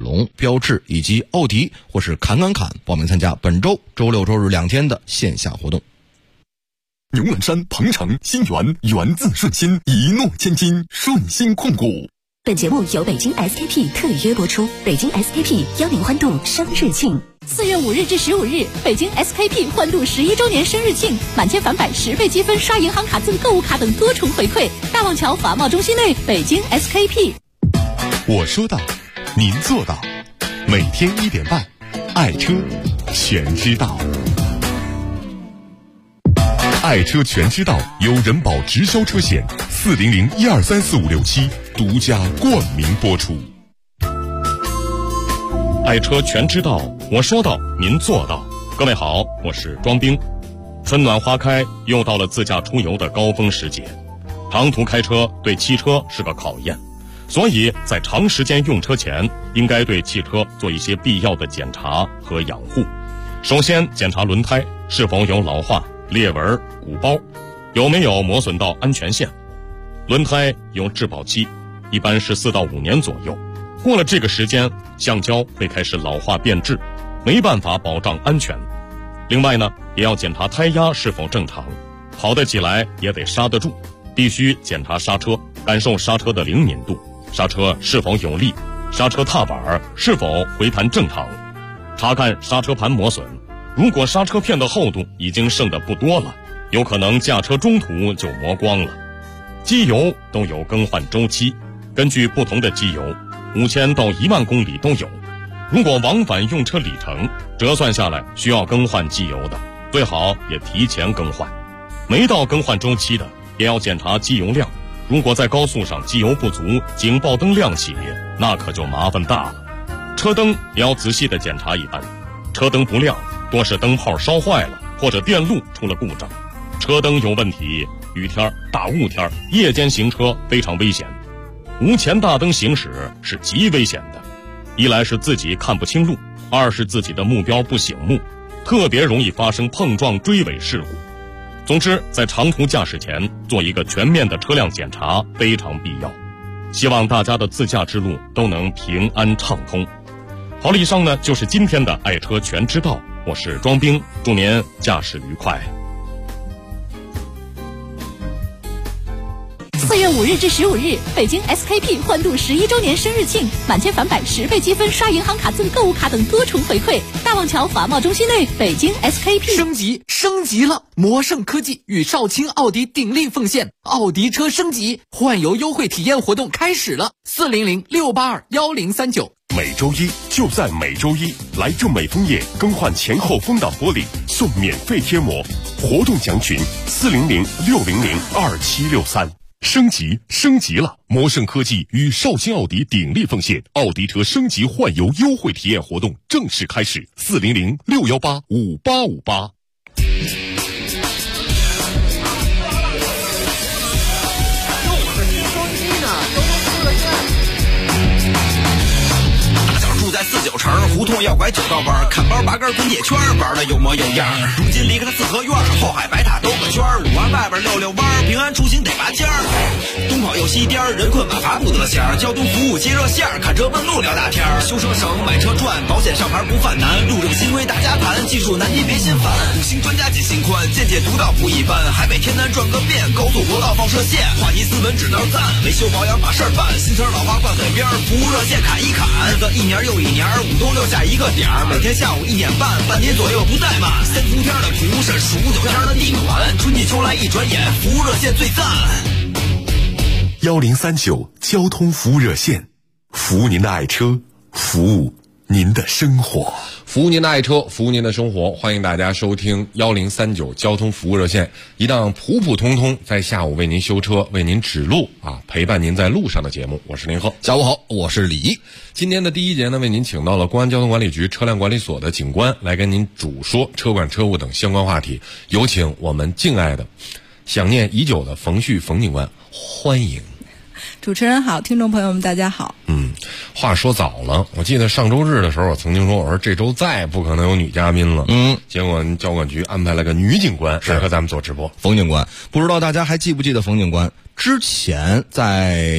龙、标致以及奥迪或是侃报名参加本周周六周日2天的线下活动。 牛栏山、鹏城、新源，源自顺心，一诺千金，顺心控股。 本节目由北京 SKP 特约播出，北京 SKP 邀您欢度生日庆。4月5日至15日，北京 SKP 欢度11周年生日庆，满千返百10倍积分，刷银行卡赠购物卡等多重回馈。大望桥华贸中心内，北京 SKP。 我说到，您做到。每天1点半，爱车全知道。爱车全知道由人保直销车险400-1234567独家冠名播出。 爱车全知道，我说到，您做到。各位好，我是庄兵。春暖花开，又到了自驾出游的高峰时节。长途开车对汽车是个考验，所以在长时间用车前，应该对汽车做一些必要的检查和养护。首先检查轮胎是否有老化、裂纹、鼓包，有没有磨损到安全线。轮胎有质保期，一般是4到5年左右，过了这个时间，橡胶会开始老化变质，没办法保障安全。另外呢，也要检查胎压是否正常，跑得起来也得刹得住，必须检查刹车，感受刹车的灵敏度，刹车是否有力，刹车踏板是否回弹正常，查看刹车盘磨损，如果刹车片的厚度已经剩得不多了，有可能驾车中途就磨光了。机油都有更换周期，根据不同的机油，5000到1万公里都有。如果往返用车里程折算下来需要更换机油的，最好也提前更换。没到更换周期的，也要检查机油量。如果在高速上机油不足，警报灯亮起，那可就麻烦大了。车灯也要仔细的检查一番，车灯不亮，多是灯泡烧坏了，或者电路出了故障。车灯有问题，雨天、大雾天、夜间行车非常危险。无前大灯行驶是极危险的，一来是自己看不清路，二是自己的目标不醒目，特别容易发生碰撞追尾事故。总之，在长途驾驶前做一个全面的车辆检查非常必要。希望大家的自驾之路都能平安畅通。好了，以上呢就是今天的爱车全知道，我是庄兵，祝您驾驶愉快。 4月5日至15日，北京 SKP 欢度11周年生日庆，满千返百10倍积分，刷银行卡赠购物卡等多重回馈。大望桥华贸中心内，北京 SKP。 升级了！魔盛科技与少卿奥迪鼎力奉献，奥迪车升级换油优惠体验活动开始了，400-682-1039。 每周一就在每周一，来正美枫叶更换前后风挡玻璃送免费贴膜，活动详群400-600-2763。升级了！魔盛科技与少卿奥迪鼎力奉献，奥迪车升级换油优惠体验活动正式开始，400-618-5858。 在49城胡同要拐9道弯，看包拔根滚铁圈，玩的有模有样。如今离开了四合院，后海白塔兜个圈，5环外边溜溜弯，平安出行得拔尖儿。东跑又西颠，人困马乏不得闲。交通服务接热线，看车问路聊大天。修车省，买车赚，保险上牌不犯难。路政新规大家谈，技术难题别心烦。5星专家解心宽，见解独到不一般。海北天南转个遍，高速国道放射线，话题斯文指标赞，维修保养把事儿办。新车老花换海边，服务热线砍一砍。日子一年又一年，5都6下一个点儿，每天下午1点半，半年左右不怠慢。3伏天的图是数9天的地暖，春季秋来一转眼，服务热线最赞。 1039交通服务热线，服务您的爱车，服务您的生活， 服务您的爱车，服务您的生活。欢迎大家收听1039交通服务热线，一档普普通通在下午为您修车、为您指路陪伴您在路上的节目。我是林鹤。 下午好，我是李。 今天的第一节呢，为您请到了公安交通管理局车辆管理所的警官来跟您主说车管车务等相关话题。有请我们敬爱的、想念已久的冯旭冯警官，欢迎。 主持人好，听众朋友们大家好。 话说早了，我记得上周日的时候，我曾经说，我说这周再不可能有女嘉宾了。结果交管局安排了个女警官来和咱们做直播。 冯警官，不知道大家还记不记得冯警官之前在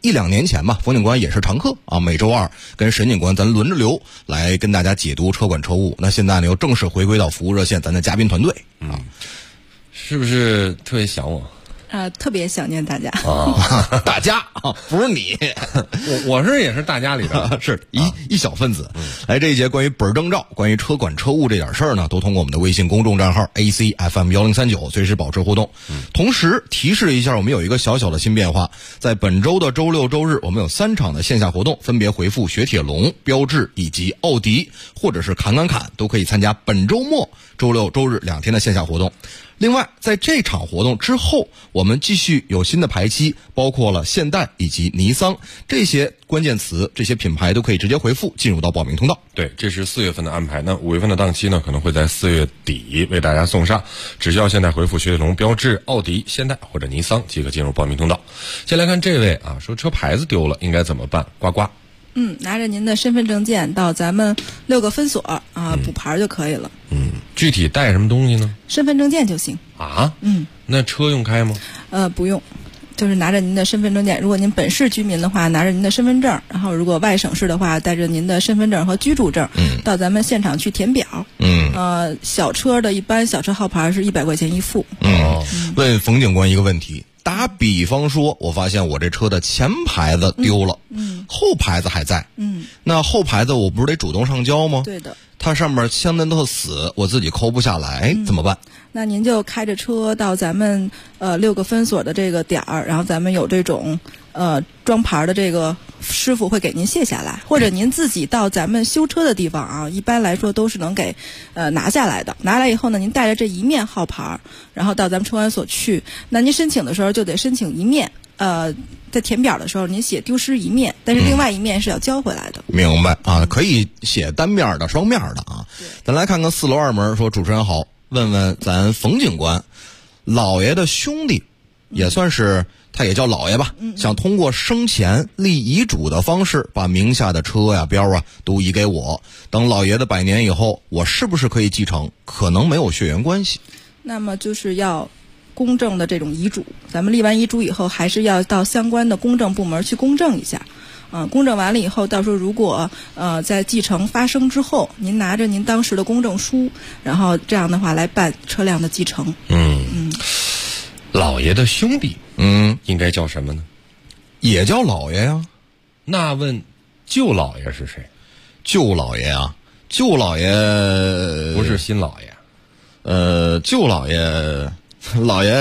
1-2年前吧，冯警官也是常客啊，每周二跟沈警官咱轮着流来跟大家解读车管车务。那现在呢又正式回归到服务热线咱的嘉宾团队啊， 是不是特别想我？ 特别想念大家啊，大家啊，不是你， 我是也是大家里的， 是一小分子。来，这一节关于本证照、关于车管车务这点事儿呢，都通过我们的微信公众账号 ACFM1039随时保持互动。同时提示一下，我们有一个小小的新变化，在本周的周六周日，我们有3场的线下活动，分别回复雪铁龙、标致以及奥迪，或者是侃，都可以参加本周末周六周日2天的线下活动。另外，在这场活动之后，我们继续有新的排期，包括了现代以及尼桑这些关键词，这些品牌都可以直接回复进入到报名通道。 对，这是4月份的安排。那5月份的档期呢，可能会在4月底为大家送上。只需要现在回复雪铁龙、标致、奥迪、现代或者尼桑即可进入报名通道。先来看这位啊，说车牌子丢了应该怎么办？呱呱。 拿着您的身份证件到咱们6个分所啊补牌就可以了。 具体带什么东西呢？ 身份证件就行啊。那车用开吗？ 不用，就是拿着您的身份证件。如果您本市居民的话，拿着您的身份证；然后如果外省市的话，带着您的身份证和居住证，到咱们现场去填表。小车的一般小车号牌是100块钱一副。 问冯警官一个问题。打比方说，我发现我这车的前牌子丢了，后牌子还在，那后牌子我不是得主动上交吗？ 对的。 它上面镶的特死，我自己抠不下来，怎么办？ 那您就开着车到咱们6个分所的这个点儿，然后咱们有这种装牌的这个师傅会给您卸下来，或者您自己到咱们修车的地方啊，一般来说都是能给拿下来的。拿来以后呢，您带着这一面号牌，然后到咱们车管所去。那您申请的时候就得申请一面，在填表的时候您写丢失一面，但是另外一面是要交回来的。 明白啊，可以写单面的、双面的啊。咱来看看4楼2门说，主持人好，问问咱冯警官，老爷的兄弟也算是。他也叫老爷吧，想通过生前立遗嘱的方式把名下的车呀、标啊都移给我，等老爷子100年以后，我是不是可以继承？可能没有血缘关系。 那么就是要公证的这种遗嘱，咱们立完遗嘱以后，还是要到相关的公证部门去公证一下。公证完了以后，到时候如果在继承发生之后，您拿着您当时的公证书，然后这样的话来办车辆的继承。 老爷的兄弟，应该叫什么呢？ 也叫老爷呀。 那问舅老爷是谁？ 舅老爷啊，舅老爷不是新老爷。 舅老爷，老爷，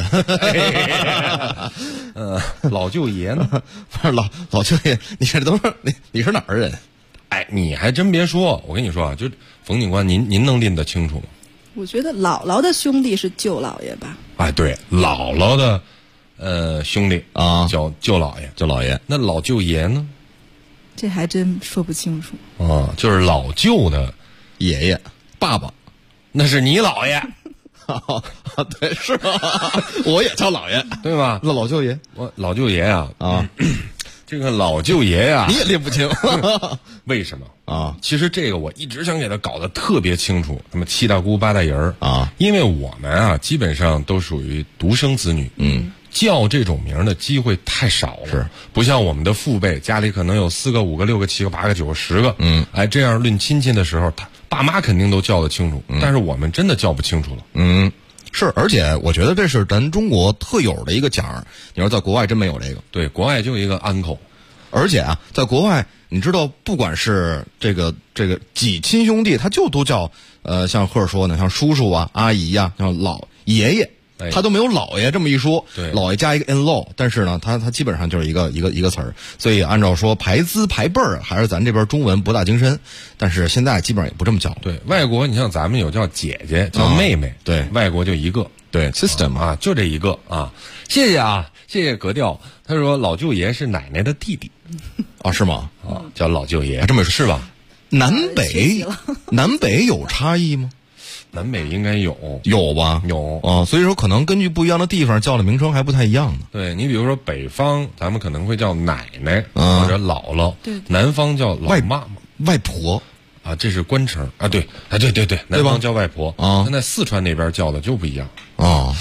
老舅爷呢？ 不是老舅爷，你这都是你是哪儿人？ 哎，你还真别说，我跟你说啊，就冯警官，您能拎得清楚吗？ 我觉得姥姥的兄弟是舅老爷吧？ 哎，对，姥姥的兄弟啊叫舅老爷， 舅老爷。那老舅爷呢？ 这还真说不清楚。 就是老舅的爷爷、爸爸， 那是你姥爷。 对，是吧？我也叫老爷， 对吧？ 那老舅爷， 我老舅爷啊，这个老舅爷呀， 你也拎不清， 为什么啊？ 其实这个我一直想给他搞得特别清楚。什么7大姑8大姨儿啊？因为我们啊，基本上都属于独生子女，叫这种名的机会太少了， 是不像我们的父辈，家里可能有4个、5个、6个、7个、8个、9个、10个，哎，这样论亲戚的时候，他爸妈肯定都叫得清楚，但是我们真的叫不清楚了， 是，而且我觉得这是咱中国特有的一个奖儿。你说在国外真没有这个， 对，国外就一个 uncle， 而且啊，在国外你知道，不管是这个几亲兄弟，他就都叫像赫说呢，像叔叔啊、阿姨呀、像老爷爷。他都没有老爷这么一说， 对， 老爷加一个 in law， 但是呢，他基本上就是一个词儿，所以按照说排资排辈儿，还是咱这边中文博大精深，但是现在基本上也不这么叫。 对，外国你像咱们有叫姐姐、叫妹妹， 对， 外国就一个， 对 system 啊，就这一个啊。谢谢啊，谢谢格调。他说老舅爷是奶奶的弟弟， 啊，是吗？ 啊，叫老舅爷， 这么说是吧？南北有差异吗？ 南北应该有吧？ 有啊，所以说可能根据不一样的地方叫的名称还不太一样呢。 对，你比如说北方咱们可能会叫奶奶或者姥姥， 对， 南方叫老妈妈、 外婆啊，这是官称啊，对，对，南方叫外婆啊。那在四川那边叫的就不一样啊。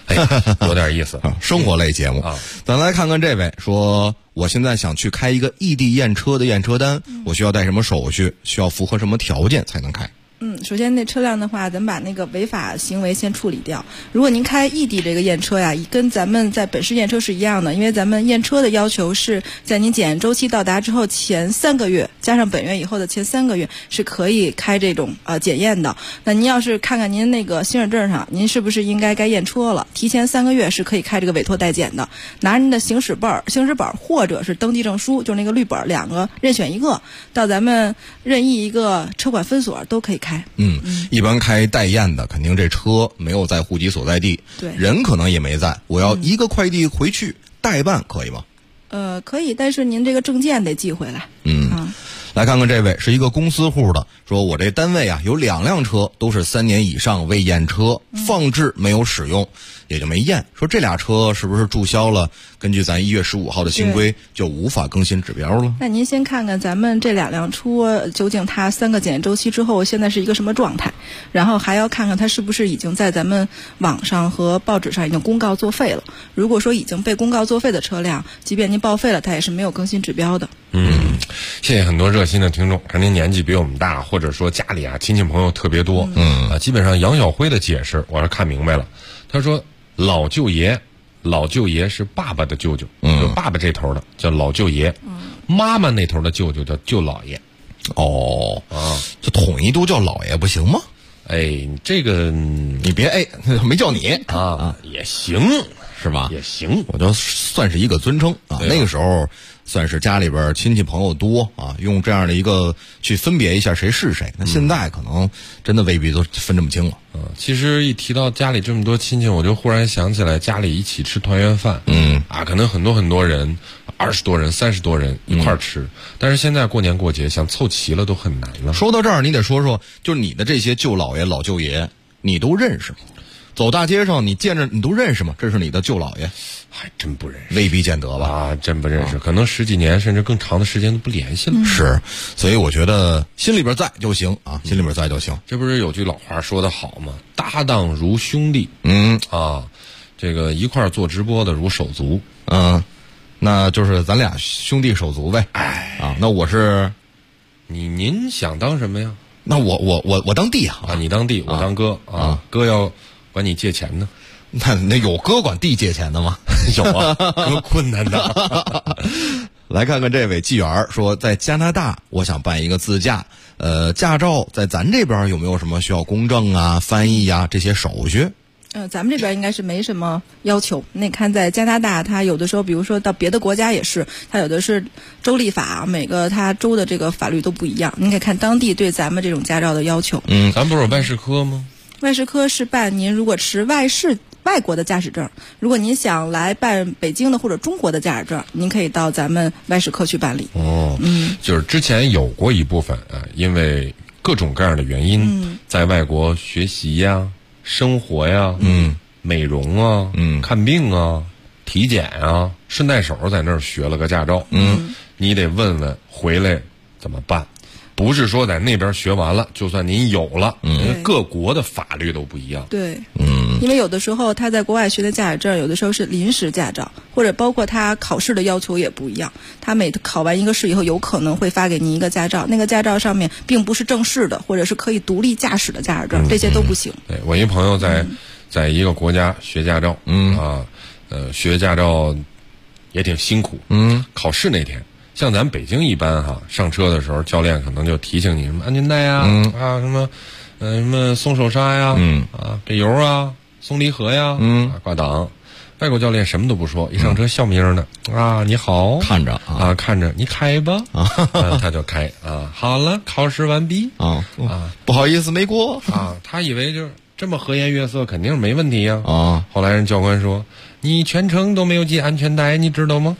哎，有点意思。 生活类节目啊， 咱来看看这位说，我现在想去开一个异地验车的验车单，我需要带什么手续？需要符合什么条件才能开？ 首先那车辆的话，咱们把那个违法行为先处理掉。如果您开异地这个验车呀，跟咱们在本市验车是一样的，因为咱们验车的要求是在您检验周期到达之后前3个月，加上本月以后的前3个月是可以开这种检验的。那您要是看看您那个行驶证上，您是不是应该验车了？提前3个月是可以开这个委托代检的。拿着您的行驶本或者是登记证书，就是那个绿本，2个任选一个，到咱们任意一个车管分所都可以开。 一般开代验的，肯定这车没有在户籍所在地， 对， 人可能也没在。我要一个快递回去代办，可以吗？ 可以，但是您这个证件得寄回来。 来看看这位是一个公司户的，说我这单位啊有2辆车都是3年以上未验车，放置没有使用，也就没验。说这俩车是不是注销了？根据咱1月15号的新规，就无法更新指标了。 那您先看看咱们这2辆车究竟它3个检验周期之后现在是一个什么状态，然后还要看看它是不是已经在咱们网上和报纸上已经公告作废了。如果说已经被公告作废的车辆，即便您报废了，它也是没有更新指标的。 谢谢很多热心的听众，看您年纪比我们大，或者说家里亲戚朋友特别多。基本上杨晓辉的解释我是看明白了。他说老舅爷是爸爸的舅舅，就爸爸这头的叫老舅爷，妈妈那头的舅舅叫舅姥爷。 就统一都叫姥爷不行吗？ 哎，这个你别没叫你也行是吧？ 也行， 我就算是一个尊称啊。那个时候算是家里边亲戚朋友多啊，用这样的一个去分别一下谁是谁。那现在可能真的未必都分这么清了。 其实一提到家里这么多亲戚，我就忽然想起来家里一起吃团圆饭，可能很多人，20多人、30多人一块儿吃，但是现在过年过节想凑齐了都很难了。 说到这儿，你得说说，就是你的这些舅姥爷、老舅爷，你都认识吗？走大街上你见着你都认识吗？这是你的舅姥爷？ 还真不认识， 未必见得吧？ 真不认识，可能10几年甚至更长的时间都不联系了。 是，所以我觉得心里边在就行啊，心里边在就行。 这不是有句老话说得好吗？搭档如兄弟。这个一块儿做直播的如手足。 那就是咱俩兄弟手足呗。那我是， 您想当什么呀？ 那我当弟你当弟，我当哥哥要管你借钱呢。 那有哥管弟借钱的吗？ 有啊，多困难的。 来看看这位纪元说，在加拿大我想办一个自驾，驾照在咱这边有没有什么需要公证啊、翻译啊这些手续？ 咱们这边应该是没什么要求。那看在加拿大，它有的时候，比如说到别的国家也是，它有的是州立法，每个它州的这个法律都不一样。您可以看当地对咱们这种驾照的要求。 咱不是有外事科吗？ 外事科是办您如果持外国的驾驶证，如果您想来办北京的或者中国的驾驶证，您可以到咱们外事科去办理。 就是之前有过一部分因为各种各样的原因，在外国学习呀、生活呀、美容啊、看病啊、体检啊，顺带手在那儿学了个驾照。你得问问回来怎么办。不是说在那边学完了，就算您有了，各国的法律都不一样。 对，因为有的时候他在国外学的驾驶证，有的时候是临时驾照，或者包括他考试的要求也不一样。他每考完一个试以后，有可能会发给您一个驾照，那个驾照上面并不是正式的，或者是可以独立驾驶的驾驶证，这些都不行。 对，我一朋友在一个国家学驾照，学驾照也挺辛苦。考试那天。像咱北京一般上车的时候，教练可能就提醒你什么安全带呀，什么松手刹呀，给油啊，松离合呀，挂档。外国教练什么都不说，一上车笑眯眯的你好， 看着看着你开吧他就开好了，考试完毕不好意思没过他以为就是这么和颜悦色，肯定是没问题呀后来人教官说。你全程都没有系安全带，你知道吗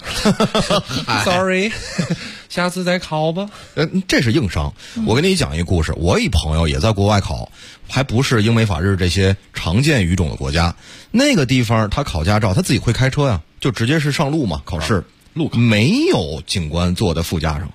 ？Sorry， 下次再考吧。 这是硬伤。我跟你讲一个故事，我一朋友也在国外考，还不是英美法日这些常见语种的国家。那个地方他考驾照，他自己会开车呀，就直接是上路嘛，考试。路考没有警官坐在副驾上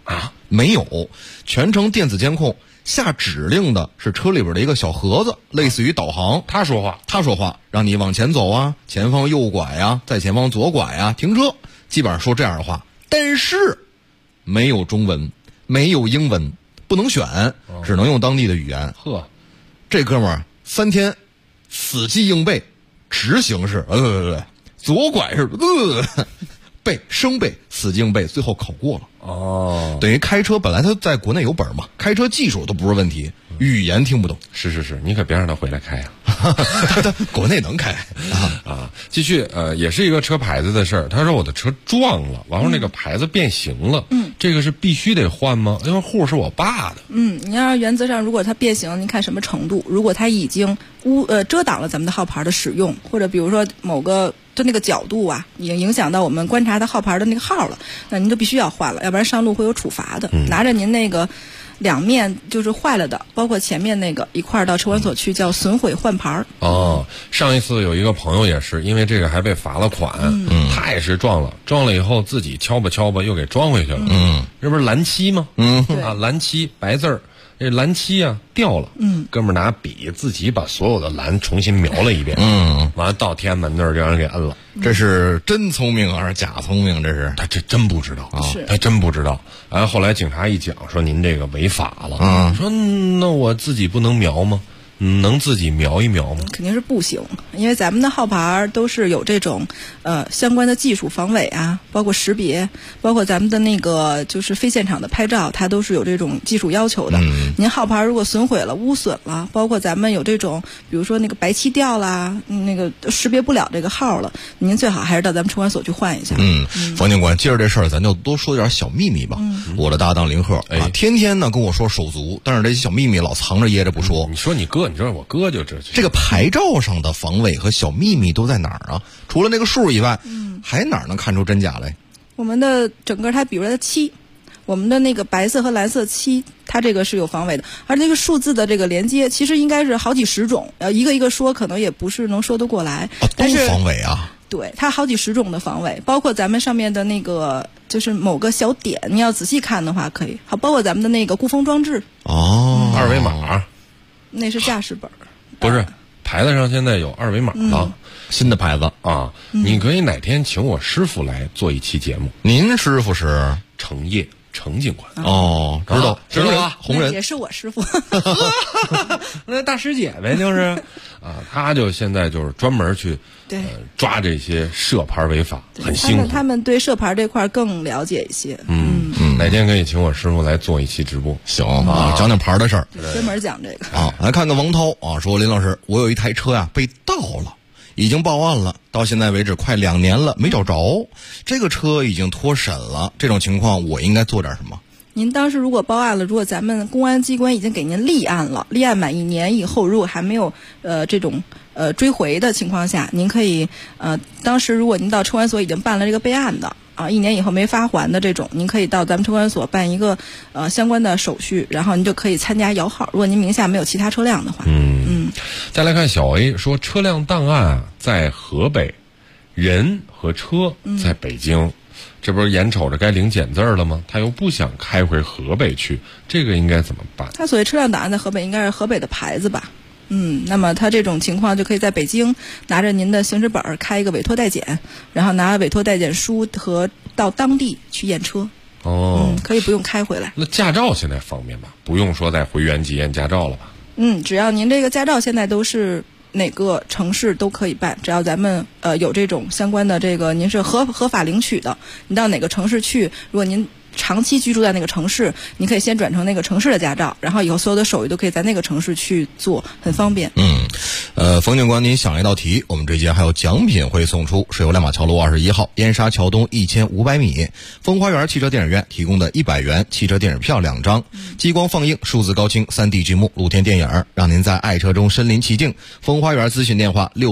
没有，全程电子监控，下指令的是车里边的一个小盒子，类似于导航。 他说话， 让你往前走啊，前方右拐啊，在前方左拐啊，停车，基本上说这样的话。但是没有中文，没有英文，不能选，只能用当地的语言。 呵， 这哥们儿3天死记硬背，直行是左拐是背生背死记硬背，最后考过了。 哦， 等于开车本来他在国内有本嘛，开车技术都不是问题，语言听不懂。 是，你可别让他回来开呀。 他国内能开啊。继续，也是一个车牌子的事儿。他说我的车撞了，然后那个牌子变形了，这个是必须得换吗？因为户是我爸的。 你要原则上，如果它变形，您看什么程度？如果它已经遮挡了咱们的号牌的使用，或者比如说某个就那个角度啊，已经影响到我们观察它号牌的那个号了，那您就必须要换了，要不然上路会有处罚的。拿着您那个两面就是坏了的，包括前面那个一块儿到车管所去，叫损毁换牌。 哦，上一次有一个朋友也是因为这个还被罚了款，他也是撞了以后自己敲吧又给装回去了。这不是蓝漆吗？蓝漆白字儿。这蓝漆啊掉了，哥们儿拿笔自己把所有的蓝重新描了一遍，完了到天安门那儿就让人给摁了。 这是真聪明还是假聪明？这是他这真不知道啊，他真不知道。后来警察一讲说您这个违法了，说那我自己不能描吗？能自己描一描吗？ 肯定是不行，因为咱们的号牌都是有这种相关的技术防伪啊，包括识别，包括咱们的那个就是非现场的拍照，它都是有这种技术要求的。您号牌如果损毁了、污损了，包括咱们有这种，比如说那个白漆掉啦，那个识别不了这个号了，您最好还是到咱们车管所去换一下。 房警官，接着这事儿咱就多说点小秘密吧。我的搭档林鹤天天呢跟我说手足，但是这些小秘密老藏着掖着不说。 你说你哥，你知道我哥就这个牌照上的防伪和小秘密都在哪儿啊？除了那个数以外，还哪儿能看出真假来？ 我们的整个它，比如它的漆，我们的那个白色和蓝色漆，它这个是有防伪的，而那个数字的这个连接，其实应该是好几十种，一个一个说可能也不是能说得过来。 都防伪啊？ 对，它好几十种的防伪，包括咱们上面的那个就是某个小点，你要仔细看的话可以，好，包括咱们的那个固封装置。 二维码。 那是驾驶本， 不是牌子上现在有二维码了， 新的牌子啊。 你可以哪天请我师傅来做一期节目。 您师傅是程烨，程警官。 知道吧？红人也是我师傅。 那大师姐呗，就是他就现在就是专门去抓这些涉牌违法，很辛苦。 他们对涉牌这块更了解一些。 哪天可以请我师傅来做一期直播？ 行啊，讲讲牌的事儿， 专门讲这个啊。来看看王涛啊，说林老师，我有一台车呀被盗了，已经报案了，到现在为止快2年了，没找着。这个车已经脱审了，这种情况我应该做点什么？ 您当时如果报案了，如果咱们公安机关已经给您立案了，立案满1年以后，如果还没有这种追回的情况下，您可以当时如果您到车管所已经办了这个备案的1年以后没发还的这种，您可以到咱们车管所办一个相关的手续，然后您就可以参加摇号。如果您名下没有其他车辆的话， 再来看小 A 说，车辆档案在河北，人和车在北京。这不是眼瞅着该领检字了吗？他又不想开回河北去，这个应该怎么办？ 他所谓车辆档案在河北，应该是河北的牌子吧？那么他这种情况就可以在北京拿着您的行驶本开一个委托代检，然后拿委托代检书和到当地去验车。可以不用开回来。 那驾照现在方便吧？不用说再回原籍验驾照了吧？ 只要您这个驾照现在都是哪个城市都可以办，只要咱们有这种相关的这个您是合法领取的，你到哪个城市去，如果您长期居住在那个城市，你可以先转成那个城市的驾照，然后以后所有的手续都可以在那个城市去做，很方便。 冯警官，您想一道题，我们这节还有奖品会送出，是由亮马桥路21号燕莎桥东1500米风花园汽车电影院提供的100元汽车电影票2张，激光放映数字高清 3D 剧目露天电影，让您在爱车中身临其境。风花园咨询电话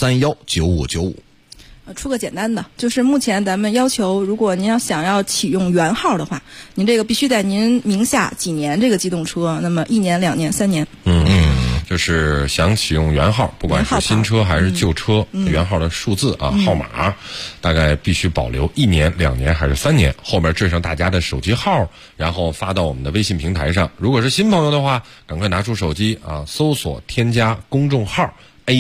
64319595。 出个简单的，就是目前咱们要求，如果您想要启用原号的话，您这个必须在您名下几年这个机动车，那么1年、2年、3年。 就是想启用原号，不管是新车还是旧车，原号的数字啊、号码，大概必须保留1年、2年还是3年，后面缀上大家的手机号，然后发到我们的微信平台上。如果是新朋友的话，赶快拿出手机啊，搜索添加公众号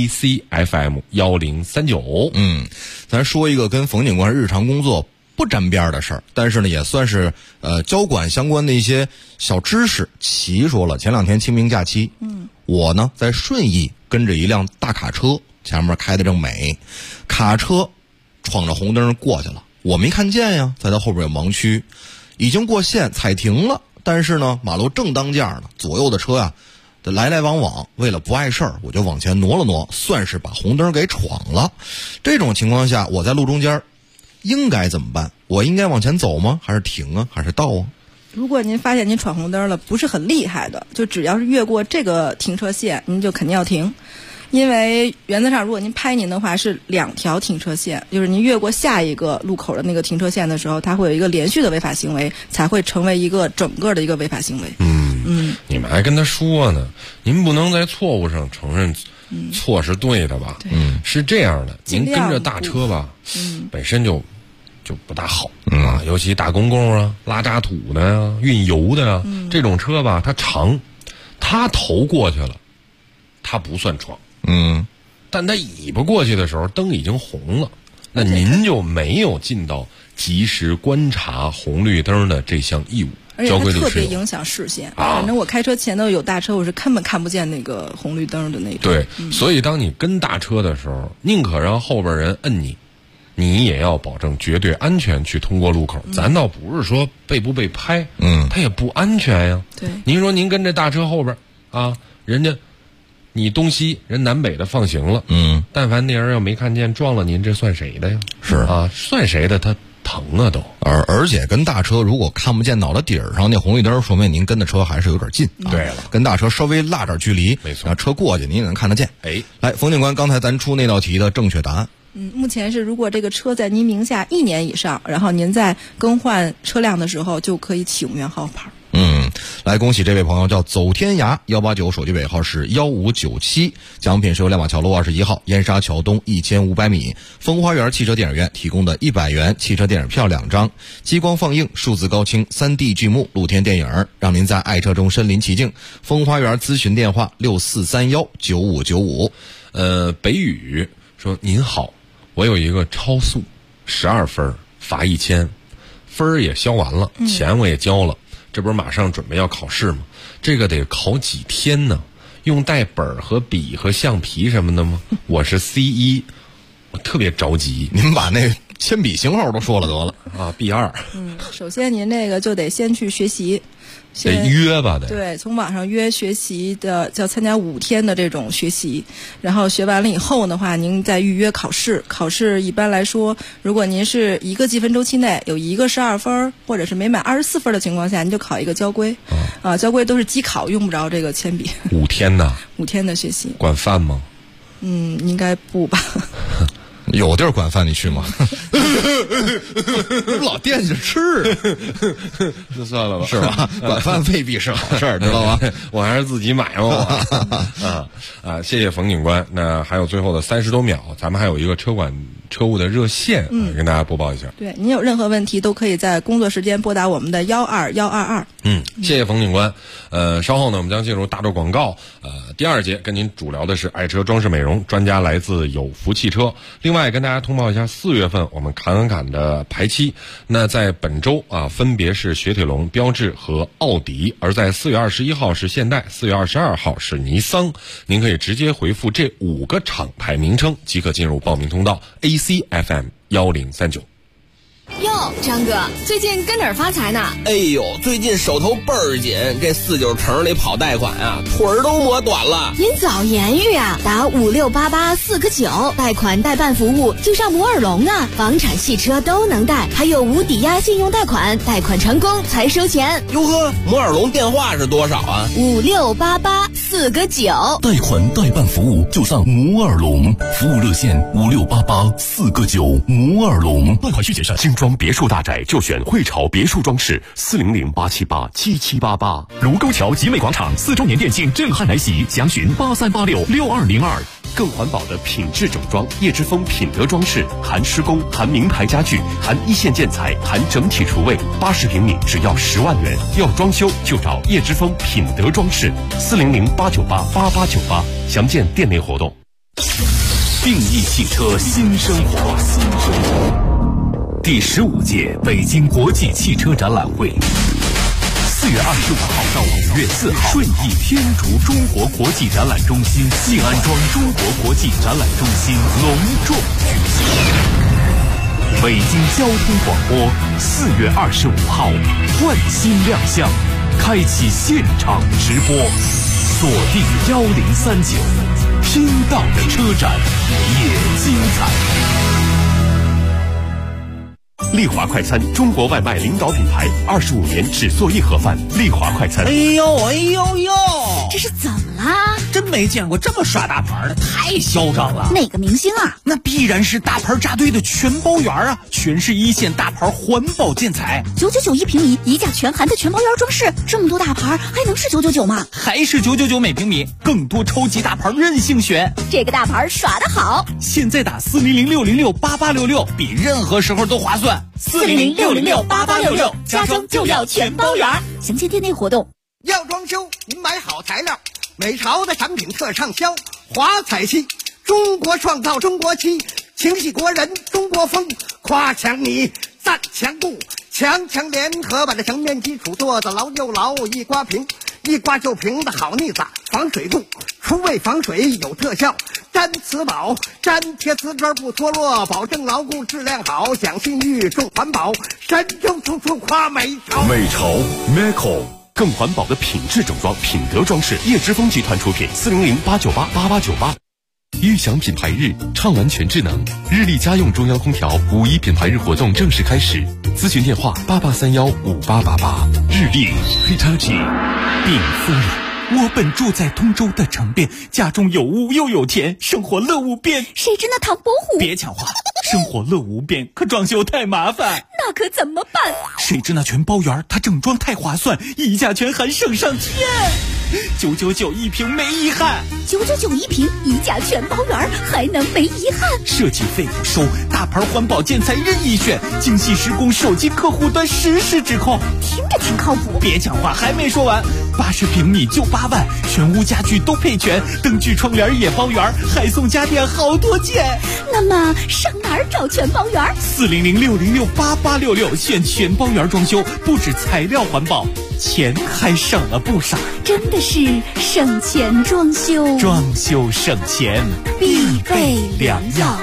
ACFM1039。 咱说一个跟冯警官日常工作不沾边的事儿，但是呢也算是交管相关的一些小知识。齐说了，前2天清明假期，我呢在顺义跟着一辆大卡车，前面开的正美，卡车闯着红灯过去了，我没看见呀，在它后边有盲区，已经过线踩停了，但是呢马路正当间呢，左右的车呀来来往往，为了不碍事儿，我就往前挪了挪，算是把红灯给闯了。这种情况下，我在路中间应该怎么办？我应该往前走吗？还是停啊？还是倒啊？ 如果您发现您闯红灯了，不是很厉害的，就只要是越过这个停车线，您就肯定要停。因为原则上，如果您拍您的话，是2条停车线，就是您越过下一个路口的那个停车线的时候，它会有一个连续的违法行为，才会成为一个整个的一个违法行为。 你们还跟他说呢，您不能在错误上承认错是对的吧？是这样的，您跟着大车吧，本身就不大好啊，尤其大公共啊、拉渣土的呀、运油的呀，这种车吧，它长，它头过去了，它不算闯，但它尾巴过去的时候，灯已经红了，那您就没有尽到及时观察红绿灯的这项义务。 而且它特别影响视线，反正我开车前头有大车，我是根本看不见那个红绿灯的那种。 对，所以当你跟大车的时候，宁可让后边人摁你，你也要保证绝对安全去通过路口。咱倒不是说被不被拍，它也不安全呀。 对， 您说您跟着大车后边啊，人家你东西人南北的放行了，但凡那人要没看见撞了您，这算谁的呀？ 是啊，算谁的？他疼啊都。 而且跟大车如果看不见脑袋底儿上那红绿灯，说明您跟的车还是有点近。 对了， 跟大车稍微拉点距离， 没错， 让车过去您也能看得见。来，冯警官，刚才咱出那道题的正确答案。 目前是如果这个车在您名下1年以上，然后您在更换车辆的时候就可以启用原号牌。 来恭喜这位朋友叫走天涯189，手机尾号是1597，奖品是由亮马桥路21号燕莎桥东1500米风花园汽车电影院提供的100元汽车电影票2张，激光放映、数字高清 3D 剧目露天电影，让您在爱车中身临其境。风花园咨询电话64319595。 北宇说您好，我有一个超速12分，罚1000，分也消完了，钱我也交了，这不是马上准备要考试吗？这个得考几天呢？用带本和笔和橡皮什么的吗？我是 C1， 我特别着急。 您把那铅笔型号都说了得了啊 ，B2。 首先您这个就得先去学习， 得约吧？ 对，从网上约学习的，叫参加5天的这种学习，然后学完了以后的话，您再预约考试。考试一般来说，如果您是一个计分周期内有一个12分，或者是没满24分的情况下，您就考一个交规。交规都是机考，用不着这个铅笔。 5天呢 ？5天的学习。 管饭吗？ 应该不吧。 有地儿管饭你去吗？老惦记着吃， 那算了吧， 是吧？管饭未必是好事儿，知道吧？ 我还是自己买吧。谢谢冯警官。那还有最后的30多秒，咱们还有一个车管车务的热线，跟大家播报一下。 对，您有任何问题都可以在工作时间拨打我们的12122。 谢谢冯警官。稍后呢，我们将进入大洲广告。第2节跟您主聊的是爱车装饰美容，专家来自有福汽车。另外跟大家通报一下，4月份我们侃的排期，那在本周分别是雪铁龙、标致和奥迪，而在4月21号是现代，4月22号是尼桑。您可以直接回复这5个厂牌名称，即可进入报名通道 ACFM1039。 哟，张哥，最近跟哪儿发财呢？ 哎呦，最近手头倍儿紧，这49城里跑贷款啊，腿儿都磨短了。 您早言语啊，打5688 4个9，贷款代办服务就上摩尔龙啊，房产、汽车都能贷，还有无抵押信用贷款，贷款成功才收钱。 哟呵，摩尔龙电话是多少啊 ？5688 4个9， 贷款代办服务就上摩尔龙，服务热线5688 4个9，摩尔龙。贷款需谨慎，精装别别墅大宅就选汇潮别墅装饰，400-878-7788。卢沟桥集美广场4周年店庆震撼来袭，详询83866202。更环保的品质整装，叶之峰品德装饰，含施工，含名牌家具，含一线建材，含整体厨卫，80平米只要10万元。要装修就找叶之峰品德装饰，400-898-8898。详见店内活动。定义汽车新生活，第15届北京国际汽车展览会，4月25号到5月4号，顺义天竺中国国际展览中心静安庄中国国际展览中心隆重举行。北京交通广播4月25号换新亮相，开启现场直播，锁定1039，听到的车展也精彩。丽华快餐，中国外卖领导品牌，25年只做一盒饭。丽华快餐。 哎呦哎呦呦， 这是怎么啦？ 真没见过这么耍大牌的，太嚣张了。 哪个明星啊？ 那必然是大牌扎堆的全包园啊，全是一线大牌环保建材 ，999一平米，一价全含的全包园装饰，这么多大牌还能是999吗？ 还是999每平米，更多超级大牌任性选。 这个大牌耍得好， 现在打400-606-8866，比任何时候都划算。 400-606-8866，家装就要全包园。详见店内活动。 要装修，您买好材料，美潮的产品特畅销。华彩漆，中国创造中国漆，情系国人中国风。夸墙你，赞墙布，强联合把这墙面基础做得牢又牢，一刮平，一刮就平的好腻子，防水度，除味防水有特效。粘瓷宝，粘贴瓷砖不脱落，保证牢固质量好，讲信誉重环保，神州处处夸美潮。 美潮 Meco。更环保的品质整装，品德装饰，叶之峰集团出品，400-898-8898。悦享品牌日，畅玩全智能，日立家用中央空调5·1品牌日活动正式开始，咨询电话88315888。日立 Hitachi。 病夫人，我本住在通州的城边，家中有屋又有田，生活乐无边。 谁知那唐伯虎？ 别抢话，生活乐无边，可装修太麻烦。 那可怎么办？ 谁知那全包园，它整装太划算，一价全含省上天，999一平没遗憾。 999一平，一价全包园，还能没遗憾？ 设计费不收，大牌环保建材任意选，精细施工，手机客户端实时指控， 听着挺靠谱。 别讲话，还没说完，80平米就8万，全屋家具都配全，灯具窗帘也包圆，还送家电好多件。 那么上哪儿找全包园 ？400-606-8866，选全包园装修，不止材料环保，钱还省了不少。 真的是省钱装修， 装修省钱必备良药。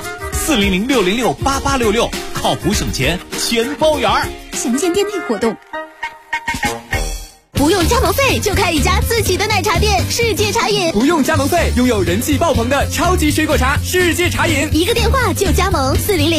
400-606-8866，靠谱省钱全包园。 详见店内活动。 不用加盟费就开一家自己的奶茶店，世界茶饮。 不用加盟费，拥有人气爆棚的超级水果茶，世界茶饮。 一个电话就加盟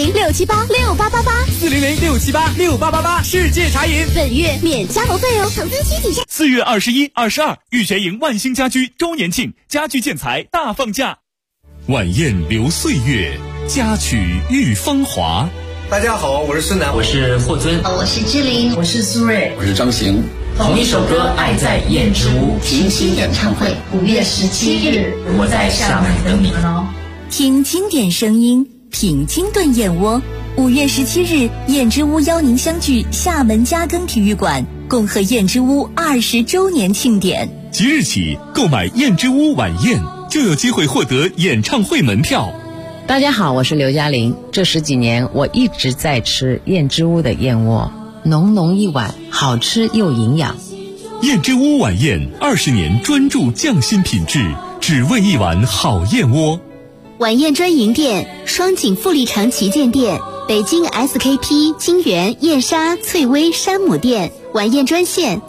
，400-678-6888，400-678-6888， 世界茶饮。 本月免加盟费哦，投资需谨慎。 4月21、22，玉泉营万兴家居周年庆，家居建材大放价。晚宴留岁月，佳曲遇芳华。 大家好，我是孙楠， 我是霍尊， 我是志玲， 我是苏芮， 我是张行。 同一首歌，爱在燕之屋群星演唱会，5月17日， 我在厦门等你们哦。 听经典声音，品清炖燕窝。5月17日，燕之屋邀您相聚厦门嘉庚体育馆，共贺燕之屋20周年庆典。 即日起，购买燕之屋晚宴，就有机会获得演唱会门票。 大家好，我是刘嘉玲。这10几年，我一直在吃燕之屋的燕窝，浓浓一碗，好吃又营养。 燕之屋晚宴20年专注匠心品质，只为一碗好燕窝。 晚宴专营店：双井富力城旗舰店、北京 SKP 金源燕莎翠微山姆店。晚宴专线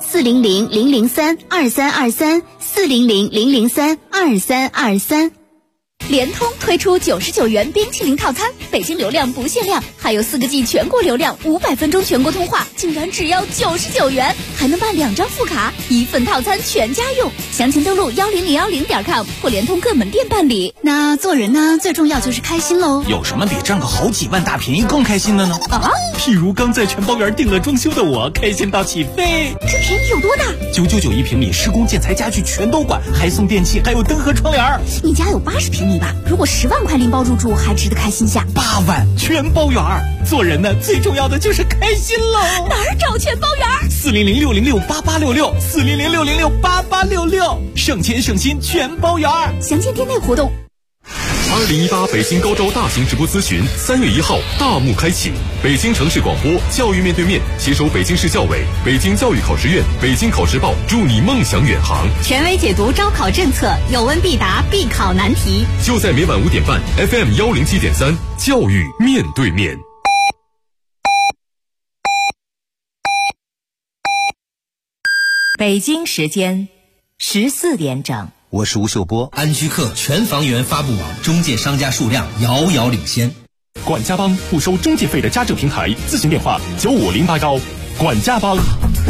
：400-003-2323，400-003-2323。 联通推出99元冰淇淋套餐北京流量不限量，还有4个G 全国流量，500分钟全国通话，竟然只要99元，还能办2张副卡，1份套餐全家用。详情登录10010.com或联通各门店办理。 那做人呢，最重要就是开心喽。 有什么比赚个好几万大便宜更开心的呢？譬如刚在全包园订了装修的我，开心到起飞。 这便宜有多大 ？999一平米，施工建材家具全都管，还送电器，还有灯和窗帘。 你家有80平米吧？如果10万块拎包入住，还值得开心下。 8万全包园，做人呢最重要的就是开心喽。 哪儿找全包园 ？400-606-8866，400-606-8866，省钱省心全包园。 详见店内活动。 2018北京高招大型直播咨询3月1号大幕开启，北京城市广播教育面对面携手北京市教委、北京教育考试院、北京考试报，助你梦想远航， 权威解读招考政策，有问必答，必考难题。 就在每晚5点半 FM 107.3教育面对面。 北京时间14点整。 我是吴秀波。安居客全房源发布网中介商家数量遥遥领先。 管家帮不收中介费的家政平台，咨询电话95081。管家帮。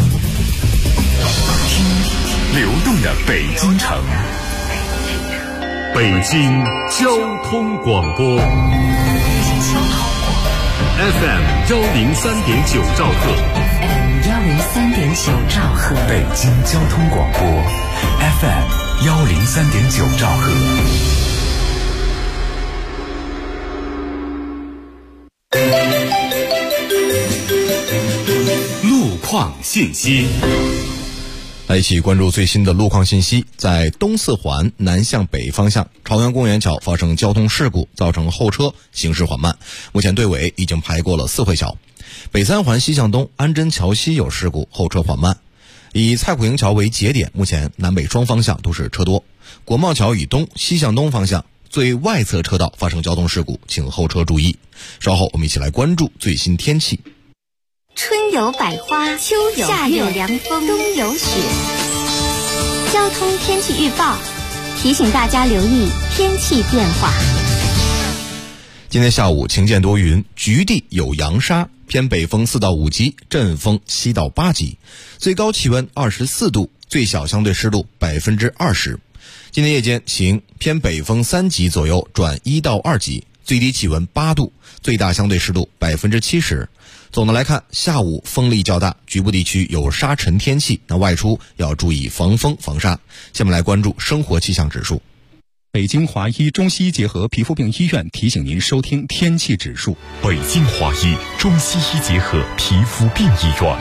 流动的北京城，北京交通广播 FM 103.9兆赫 ，103.9兆赫， 北京交通广播 FM 103.9兆赫。路况信息。 来一起关注最新的路况信息。在东四环南向北方向朝阳公园桥发生交通事故，造成后车行驶缓慢，目前队尾已经排过了四惠桥。北三环西向东安贞桥西有事故，后车缓慢。以蔡苦营桥为节点，目前南北双方向都是车多。国贸桥以东西向东方向最外侧车道发生交通事故，请后车注意。稍后我们一起来关注最新天气。 春有百花，秋有夏有凉风，冬有雪。交通天气预报提醒大家留意天气变化。 今天下午晴间多云，局地有扬沙，偏北风4到5级，阵风7到8级，最高气温24度，最小相对湿度20%。今天夜间晴，偏北风3级左右转1到2级，最低气温8度，最大相对湿度70%。总的来看，下午风力较大，局部地区有沙尘天气，那外出要注意防风防沙。下面来关注生活气象指数。 北京华医中西医结合皮肤病医院提醒您收听天气指数。 北京华医中西医结合皮肤病医院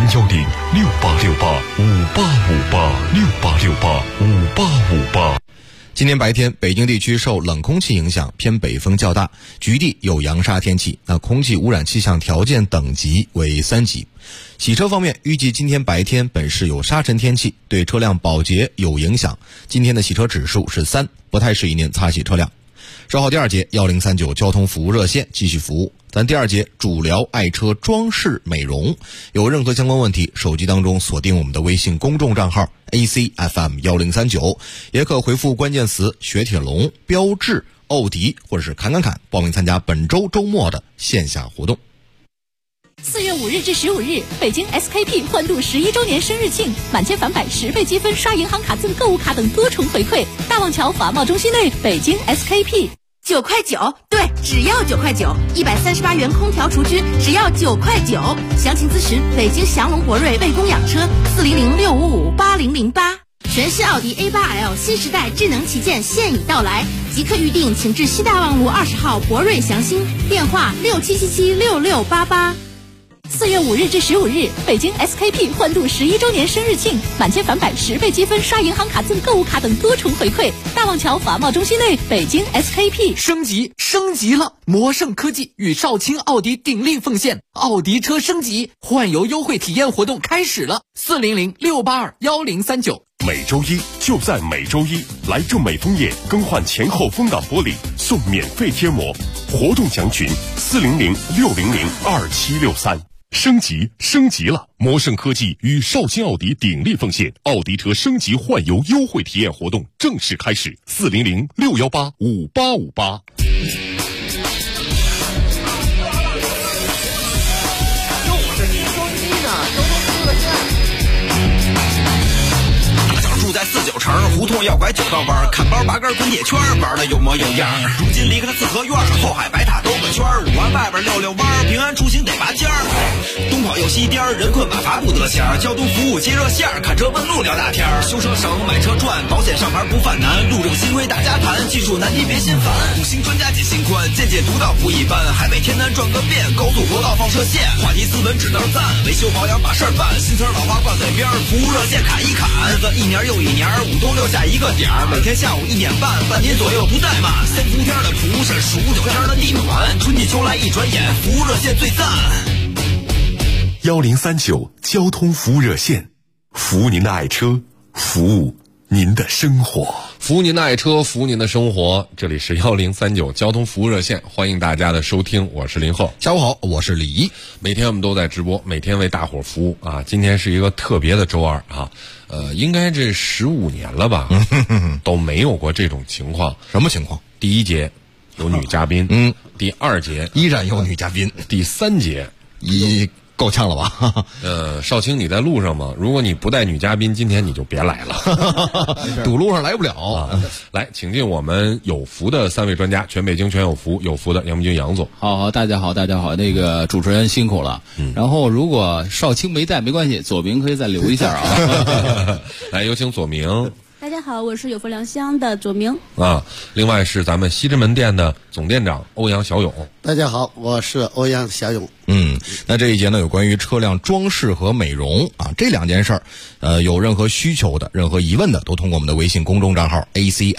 ，010-6868-5858，6868-5858。 今天白天，北京地区受冷空气影响，偏北风较大，局地有扬沙天气，那空气污染气象条件等级为3级。洗车方面，预计今天白天本市有沙尘天气，对车辆保洁有影响。今天的洗车指数是3，不太适宜您擦洗车辆。稍后第2节1039交通服务热线继续服务。咱第2节主聊爱车装饰美容，有任何相关问题，手机当中锁定我们的微信公众账号 ACFM1039，也可回复关键词雪铁龙、标致、奥迪或者是侃报名参加本周周末的线下活动。 4月5日至15日，北京 SKP 欢度11周年生日庆，满千返百10倍积分，刷银行卡赠购物卡等多重回馈。大望桥华贸中心内，北京 SKP。 9块9，对，只要9块9，138元空调除菌，只要9块9。详情咨询北京祥龙博瑞魏公养车400-655-8008。全新奥迪 A8L 新时代智能旗舰现已到来，即刻预定，请至西大望路20号博瑞祥兴，电话67776688。 4月5日至15日，北京 SKP 欢度11周年生日庆，满千返百10倍积分，刷银行卡赠购物卡等多重回馈。大望桥华贸中心内，北京 SKP 升级了！魔盛科技与少卿奥迪鼎力奉献，奥迪车升级换油优惠体验活动开始了，400-682-1039。 每周一就在每周一，来正美枫叶更换前后风挡玻璃送免费贴膜，活动详询400-600-2763。升级了！魔盛科技与少卿奥迪鼎力奉献，奥迪车升级换油优惠体验活动正式开始，400-618-5858。 住在49城，胡同要拐9道弯，看包拔根滚铁圈，玩的有模有样。如今离开了四合院，后海白塔兜个圈，5环外边溜溜弯，平安出行得拔尖儿。东跑又西颠，人困马乏不得闲，交通服务接热线，看车问路聊大天，修车省买车赚，保险上牌不犯难，路政新规大家谈，技术难题别心烦。5星专家解心宽，见解独到不一般，海北天南转个遍，高速国道放车线，话题斯文只能赞，维修保养把事儿办，新车老花挂嘴边，服务热线砍一砍，日子一年又一年，5都6下一个点儿，每天下午1点半，半年左右不怠慢，3伏天的蒲是数9天的地暖，春季秋来一转眼，服务热线最赞。 1039交通服务热线，服务您的爱车，服务您的生活， 服务您的爱车，服务您的生活。这里是1039交通服务热线，欢迎大家的收听，我是林鹤。 下午好，我是李一。 每天我们都在直播，每天为大伙服务啊。今天是一个特别的周二啊，应该这15年了吧，都没有过这种情况。 什么情况？ 第1节有女嘉宾，第2节依然有女嘉宾， 第3节够呛了吧？ 少卿，你在路上吗？如果你不带女嘉宾，今天你就别来了， 堵路上来不了啊！来，请进我们有福的3位专家，全北京全有福，有福的杨木军杨总。 好，大家好，那个主持人辛苦了。然后如果少卿没带没关系，左明可以再留一下啊。 来，有请左明。 大家好，我是有福良乡的左明啊。另外是咱们西直门店的总店长欧阳小勇。 大家好，我是欧阳小勇。 那这一节呢，有关于车辆装饰和美容啊这2件事儿，有任何需求的、任何疑问的，都通过我们的微信公众账号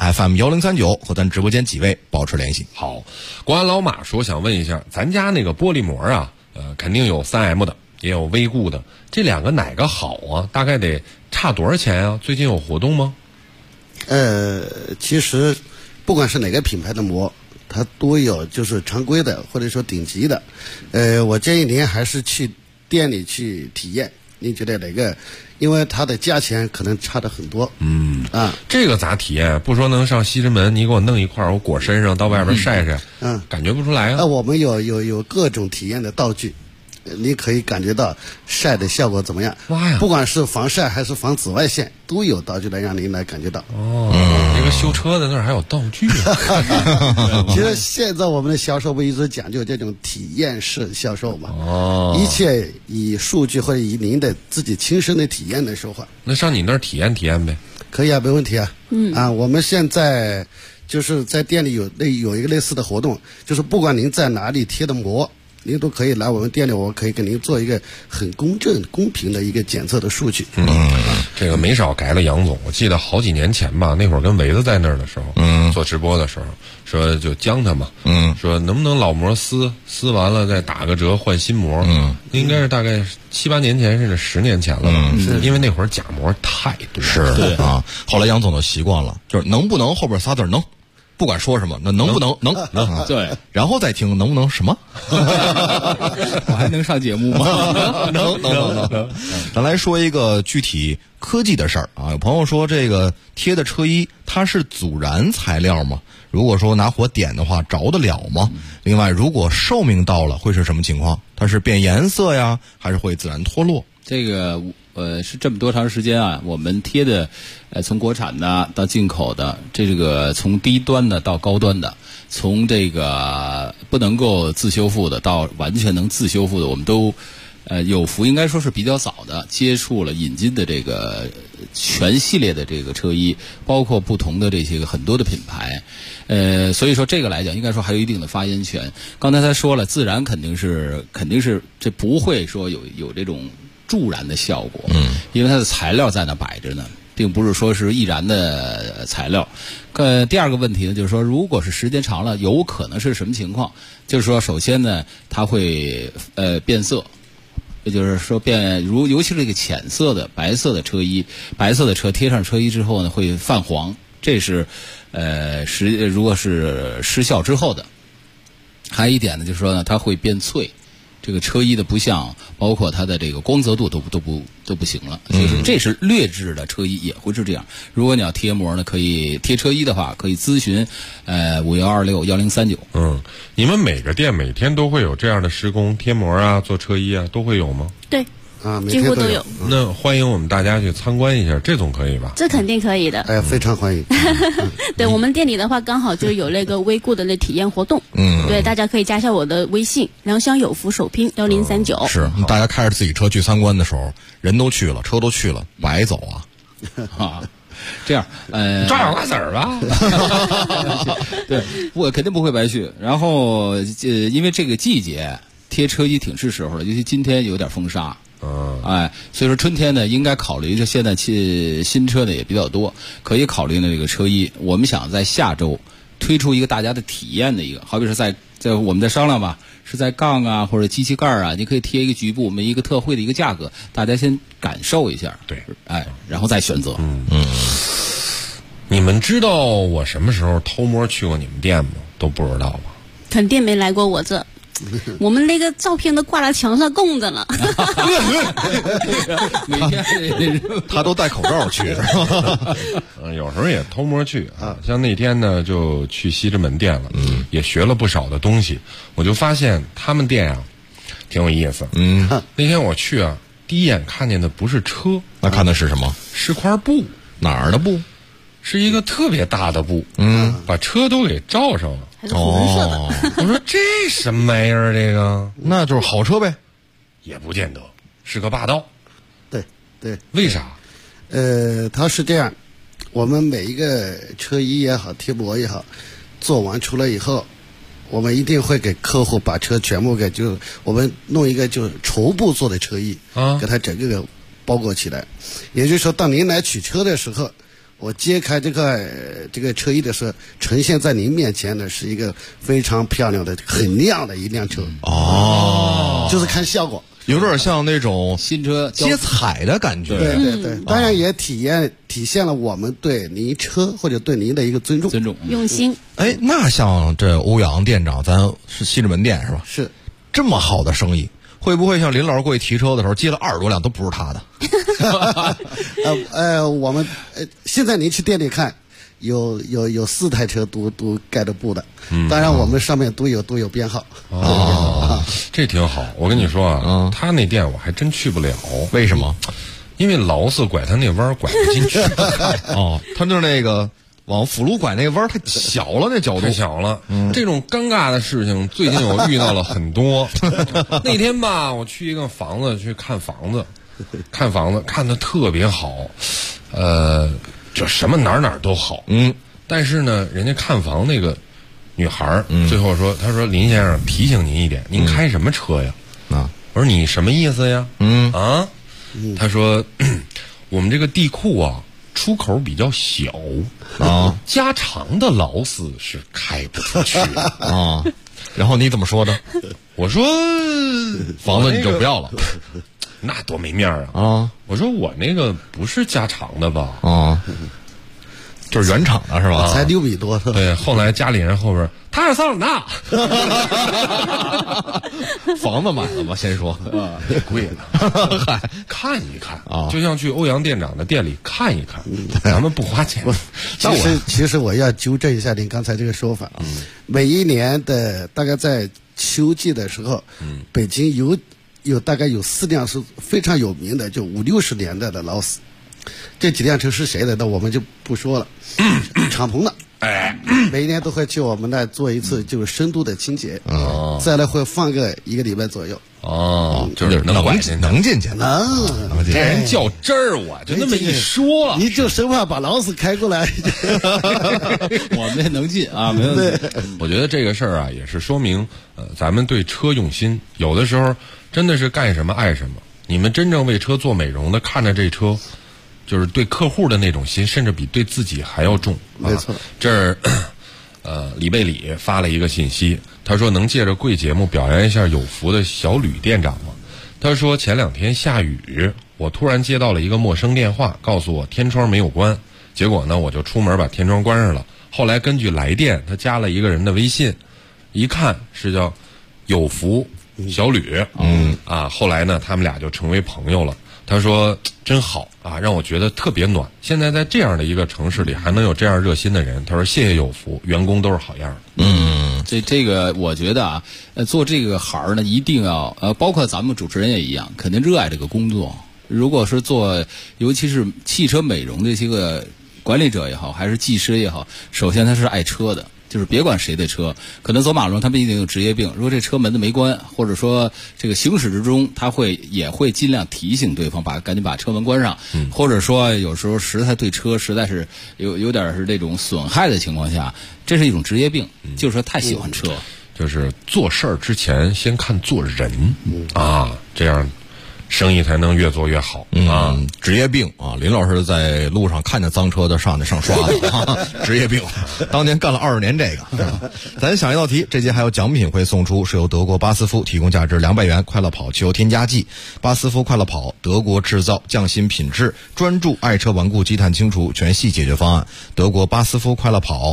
ACFM1039和咱直播间几位保持联系。 好，国安老马说想问一下，咱家那个玻璃膜啊，肯定有3M 的，也有微固的，这2个哪个好啊？大概得差多少钱啊？最近有活动吗？ 其实不管是哪个品牌的膜，它都有就是常规的或者说顶级的。我建议您还是去店里去体验，您觉得哪个？因为它的价钱可能差的很多。 这个咋体验？不说能上西直门，你给我弄一块，我裹身上到外边晒晒，感觉不出来啊。 我们有各种体验的道具。你可以感觉到晒的效果怎么样？ 妈呀！ 不管是防晒还是防紫外线，都有道具来让您来感觉到。 这个修车的那儿还有道具啊！ 其实现在我们的销售不一直讲究这种体验式销售嘛？一切以数据或者以您的自己亲身的体验来说话。 那上你那儿体验体验呗？ 可以啊，没问题啊。我们现在就是在店里有一个类似的活动，就是不管您在哪里贴的膜，您都可以来我们店里，我可以给您做一个很公正、公平的一个检测的数据。 这个没少改了杨总。我记得好几年前吧，那会儿跟维子在那儿的时候，做直播的时候，说就将他嘛，说能不能老膜撕完了再打个折换新膜。应该是大概7、8年前，甚至10年前了吧。因为那会儿假膜太多了。 是对啊。后来杨总就习惯了，就是能不能后边仨字能。不管说什么，那能不能能对， 然后再听能不能什么， 我还能上节目吗？ 能。咱来说一个具体科技的事儿啊。有朋友说这个贴的车衣它是阻燃材料吗？如果说拿火点的话着得了吗？另外，如果寿命到了会是什么情况？它是变颜色呀，还是会自然脱落？ 这个是这么多长时间啊？我们贴的，从国产的到进口的，这个从低端的到高端的，从这个不能够自修复的到完全能自修复的，我们都有福应该说是比较早的接触了引进的这个全系列的这个车衣，包括不同的这些个很多的品牌，所以说这个来讲应该说还有一定的发言权。刚才他说了，自然肯定是这不会说有这种助燃的效果，因为它的材料在那摆着呢，并不是说是易燃的材料。第二个问题呢，就是说，如果是时间长了，有可能是什么情况？就是说，首先呢，它会变色，也就是说尤其是这个浅色的白色的车衣，白色的车贴上车衣之后呢，会泛黄，这是如果是失效之后的。还有一点呢，就是说呢，它会变脆。这个车衣的不像，包括它的这个光泽度都不行了。就是这是劣质的车衣也会是这样。如果你要贴膜呢，可以贴车衣的话，可以咨询51261039。 你们每个店每天都会有这样的施工贴膜啊，做车衣啊，都会有吗？ 对。 啊， 几乎都有。 那欢迎我们大家去参观一下，这总可以吧？ 这肯定可以的。 哎，非常欢迎。 对，我们店里的话，刚好就有那个微固的那体验活动。对，大家可以加一下我的微信“良乡有福”首拼1039。 是，大家开着自己车去参观的时候，人都去了，车都去了，白走啊！ 啊，这样， 抓小瓜子儿吧。 对，我肯定不会白去。然后，因为这个季节贴车衣挺是时候了，尤其今天有点风沙。哎，所以说春天呢，应该考虑，就现在新车呢也比较多，可以考虑呢这个车衣。我们想在下周推出一个大家的体验的一个，好比说在我们在商量吧，是在杠啊或者机器盖啊，你可以贴一个局部，我们一个特惠的一个价格，大家先感受一下。 对， 哎，然后再选择。 你们知道我什么时候偷摸去过你们店吗？都不知道吧？ 肯定没来过我这。我们那个照片都挂在墙上供着了。 每天他都戴口罩去，是吧？ 有时候也偷摸去啊。像那天呢，就去西直门店了，也学了不少的东西。我就发现他们店啊，挺有意思。那天我去啊，第一眼看见的不是车， 那看的是什么？ 是块布。 哪儿的布？ 是一个特别大的布，把车都给罩上了。 还是红色的。 我说这什么玩意儿？这个那就是好车呗？ 也不见得，是个霸道。 对， 为啥？ 它是这样，我们每一个车衣也好，贴膜也好，做完出来以后，我们一定会给客户把车全部就我们弄一个就是绸布做的车衣给它整个给包裹起来。也就是说，当您来取车的时候，我揭开这个车衣的时候，呈现在您面前的是一个非常漂亮的、很亮的一辆车。就是看效果， 有点像那种新车接彩的感觉。 对，当然也体现了我们对您车或者对您的一个尊重、 用心。 哎，那像这欧阳店长，咱是西直门店是吧？ 是这么好的生意。会不会像林老师过去提车的时候接了20多辆都不是他的？ 我们现在您去店里看，有4台车都盖着布的，当然我们上面都有编号。 这挺好。我跟你说啊，他那店我还真去不了。 为什么？ 因为劳斯拐他那弯拐不进去。 他就是那个。往辅路拐那弯太小了，那角度太小了。这种尴尬的事情，最近我遇到了很多。那天吧，我去一个房子去看房子看得特别好，就什么哪儿都好。但是呢，人家看房那个女孩最后说，她说林先生提醒您一点，您开什么车呀？我说你什么意思呀？她说我们这个地库啊。出口比较小加长的劳斯是开不出去然后你怎么说的？ 我说房子你就不要了， 那多没面儿啊！我说我那个不是加长的吧？就是原厂的是吧？ 才6米多。 对，后来家里人后边他是桑塔纳，房子买了吗？先说贵了，看一看就像去欧阳店长的店里看一看，咱们不花钱。 其实我要纠正一下您刚才这个说法。每一年的大概在秋季的时候，北京有大概有4辆是非常有名的，就50、60年代的劳斯。这几辆车是谁的？那我们就不说了。敞篷的，每一年都会去我们那做一次就是深度的清洁，再来会放个1个礼拜左右。 就是能进去， 能这人较真儿，我就那么一说， 你就生怕把劳斯开过来。 我们也能进啊，没问题。 我觉得这个事儿啊，也是说明咱们对车用心，有的时候真的是干什么爱什么。你们真正为车做美容的，看着这车。就是对客户的那种心，甚至比对自己还要重。 没错。 这儿，李贝里发了一个信息，他说能借着贵节目表扬一下有福的小吕店长吗？他说前2天下雨，我突然接到了一个陌生电话，告诉我天窗没有关，结果呢我就出门把天窗关上了。后来根据来电，他加了一个人的微信，一看是叫有福小吕，后来呢他们俩就成为朋友了。他说真好啊，让我觉得特别暖。现在在这样的一个城市里还能有这样热心的人，他说谢谢有福，员工都是好样的。 这个我觉得啊，做这个行呢，一定要包括咱们主持人也一样，肯定热爱这个工作。如果是做，尤其是汽车美容这些个管理者也好，还是技师也好，首先他是爱车的。就是别管谁的车，可能走马路上他们一定有职业病。如果这车门子没关，或者说这个行驶之中，他也会尽量提醒对方赶紧把车门关上，或者说有时候实在对车实在是有点是这种损害的情况下，这是一种职业病，就是说太喜欢车。 就是做事儿之前先看做人啊，这样生意才能越做越好啊！ 职业病啊！林老师在路上看见脏车的上刷的，职业病。当年干了20年这个。咱想一道题，这节还有奖品会送出，是由德国巴斯夫提供价值200元快乐跑汽油添加剂。巴斯夫快乐跑，德国制造，匠心品质，专注爱车顽固积碳清除全系解决方案。德国巴斯夫快乐跑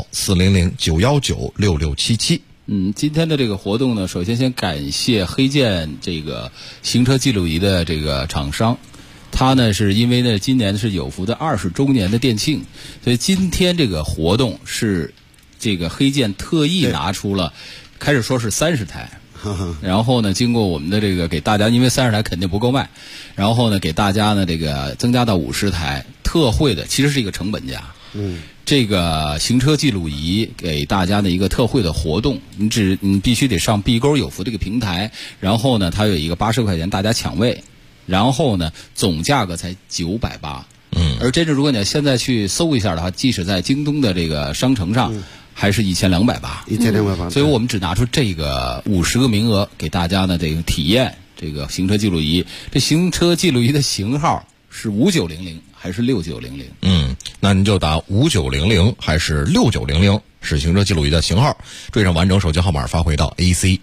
，400-919-6677。 今天的这个活动呢，首先感谢黑剑这个行车记录仪的这个厂商，他呢是因为呢今年是有福的20周年的店庆，所以今天这个活动是这个黑剑特意拿出了，开始说是30台，然后呢经过我们的这个给大家，因为30台肯定不够卖，然后呢给大家呢这个增加到50台特惠的，其实是一个成本价。这个行车记录仪给大家的一个特惠的活动，你必须得上必勾有福这个平台，然后呢它有一个80块钱大家抢位，然后呢总价格才980。而真正如果你要现在去搜一下的话，即使在京东的这个商城上，还是1280。所以我们只拿出这个50个名额给大家呢这个体验这个行车记录仪。这行车记录仪的型号是5900还是6900？ 那你就打5900还是6900是行车记录仪的型号，缀上完整手机号码发回到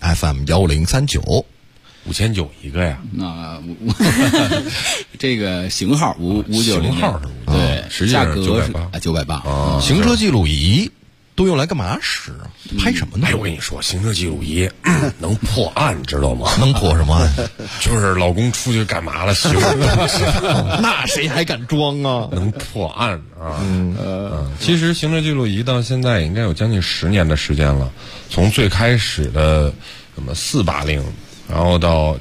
ACFM1039。 5900一个呀？ 那这个型号5900， 型号是对， 实际上价格是980。 行车记录仪都用来干嘛使？拍什么呢？ 我跟你说，行车记录仪能破案，知道吗？ 能破什么案？ 就是老公出去干嘛了，媳妇儿那谁还敢装啊？ 能破案啊！其实行车记录仪到现在应该有将近10年的时间了，从最开始的什么480，然后到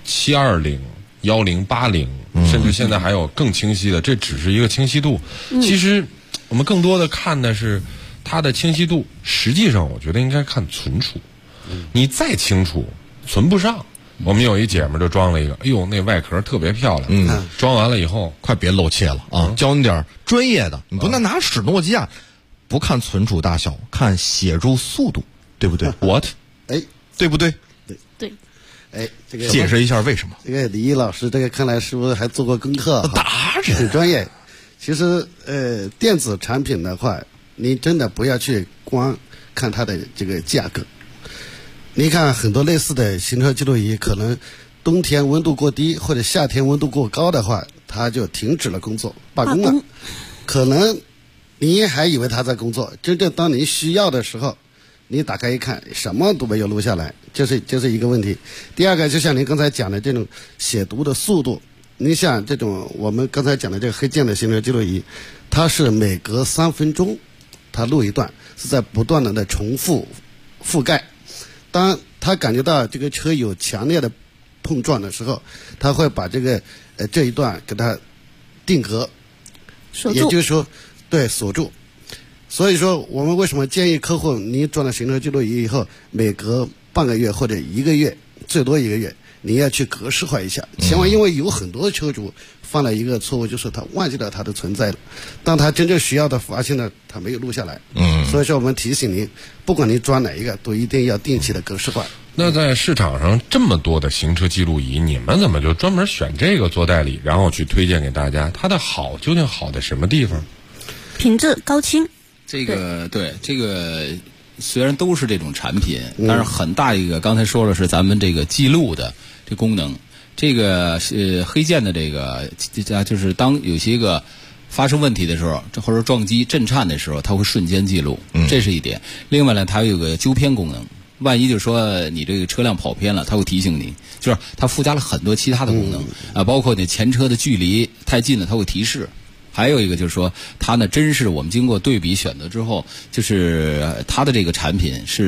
720、1080，甚至现在还有更清晰的，这只是一个清晰度。其实我们更多的看的是它的清晰度，实际上我觉得应该看存储。你再清楚存不上。我们有一姐们就装了一个，哎呦，那外壳特别漂亮。装完了以后， 快别露怯了啊！教你点专业的，你不能拿使诺基亚，不看存储大小，看写入速度，对不对？What？ 对不对？ 对。 这个解释一下为什么？ 这个李毅老师，这个看来是不是还做过功课？ 达人很专业。其实电子产品的话，你真的不要去光看它的这个价格。你看很多类似的行车记录仪，可能冬天温度过低或者夏天温度过高的话，它就停止了工作，罢工了。可能你还以为它在工作，真正当你需要的时候，你打开一看，什么都没有录下来，这是一个问题。第二个，就像您刚才讲的这种写读的速度，你像这种我们刚才讲的这个黑键的行车记录仪，它是每隔3分钟它录一段，是在不断的重复覆盖。当他感觉到这个车有强烈的碰撞的时候，他会把这个这一段给它定格，也就是说对锁住。所以说我们为什么建议客户，你装了行车记录仪以后，每隔半个月或者1个月，最多1个月，你要去格式化一下，千万，因为有很多车主犯了一个错误，就是他忘记了它的存在了，当他真正需要的发现了，他没有录下来。所以说我们提醒您，不管你装哪一个，都一定要定期的格式化。 那在市场上这么多的行车记录仪，你们怎么就专门选这个做代理，然后去推荐给大家？它的好究竟好在什么地方？ 品质高清。 这个对这个虽然都是这种产品，但是很大一个刚才说了是咱们这个记录的这功能。这个是黑键的这个就是当有些个发生问题的时候，或者撞击震颤的时候，它会瞬间记录，这是一点。另外呢，它有个纠偏功能，万一就是说你这个车辆跑偏了，它会提醒你，就是它附加了很多其他的功能包括你前车的距离太近了，它会提示。还有一个就是说，它呢真是我们经过对比选择之后，就是它的这个产品是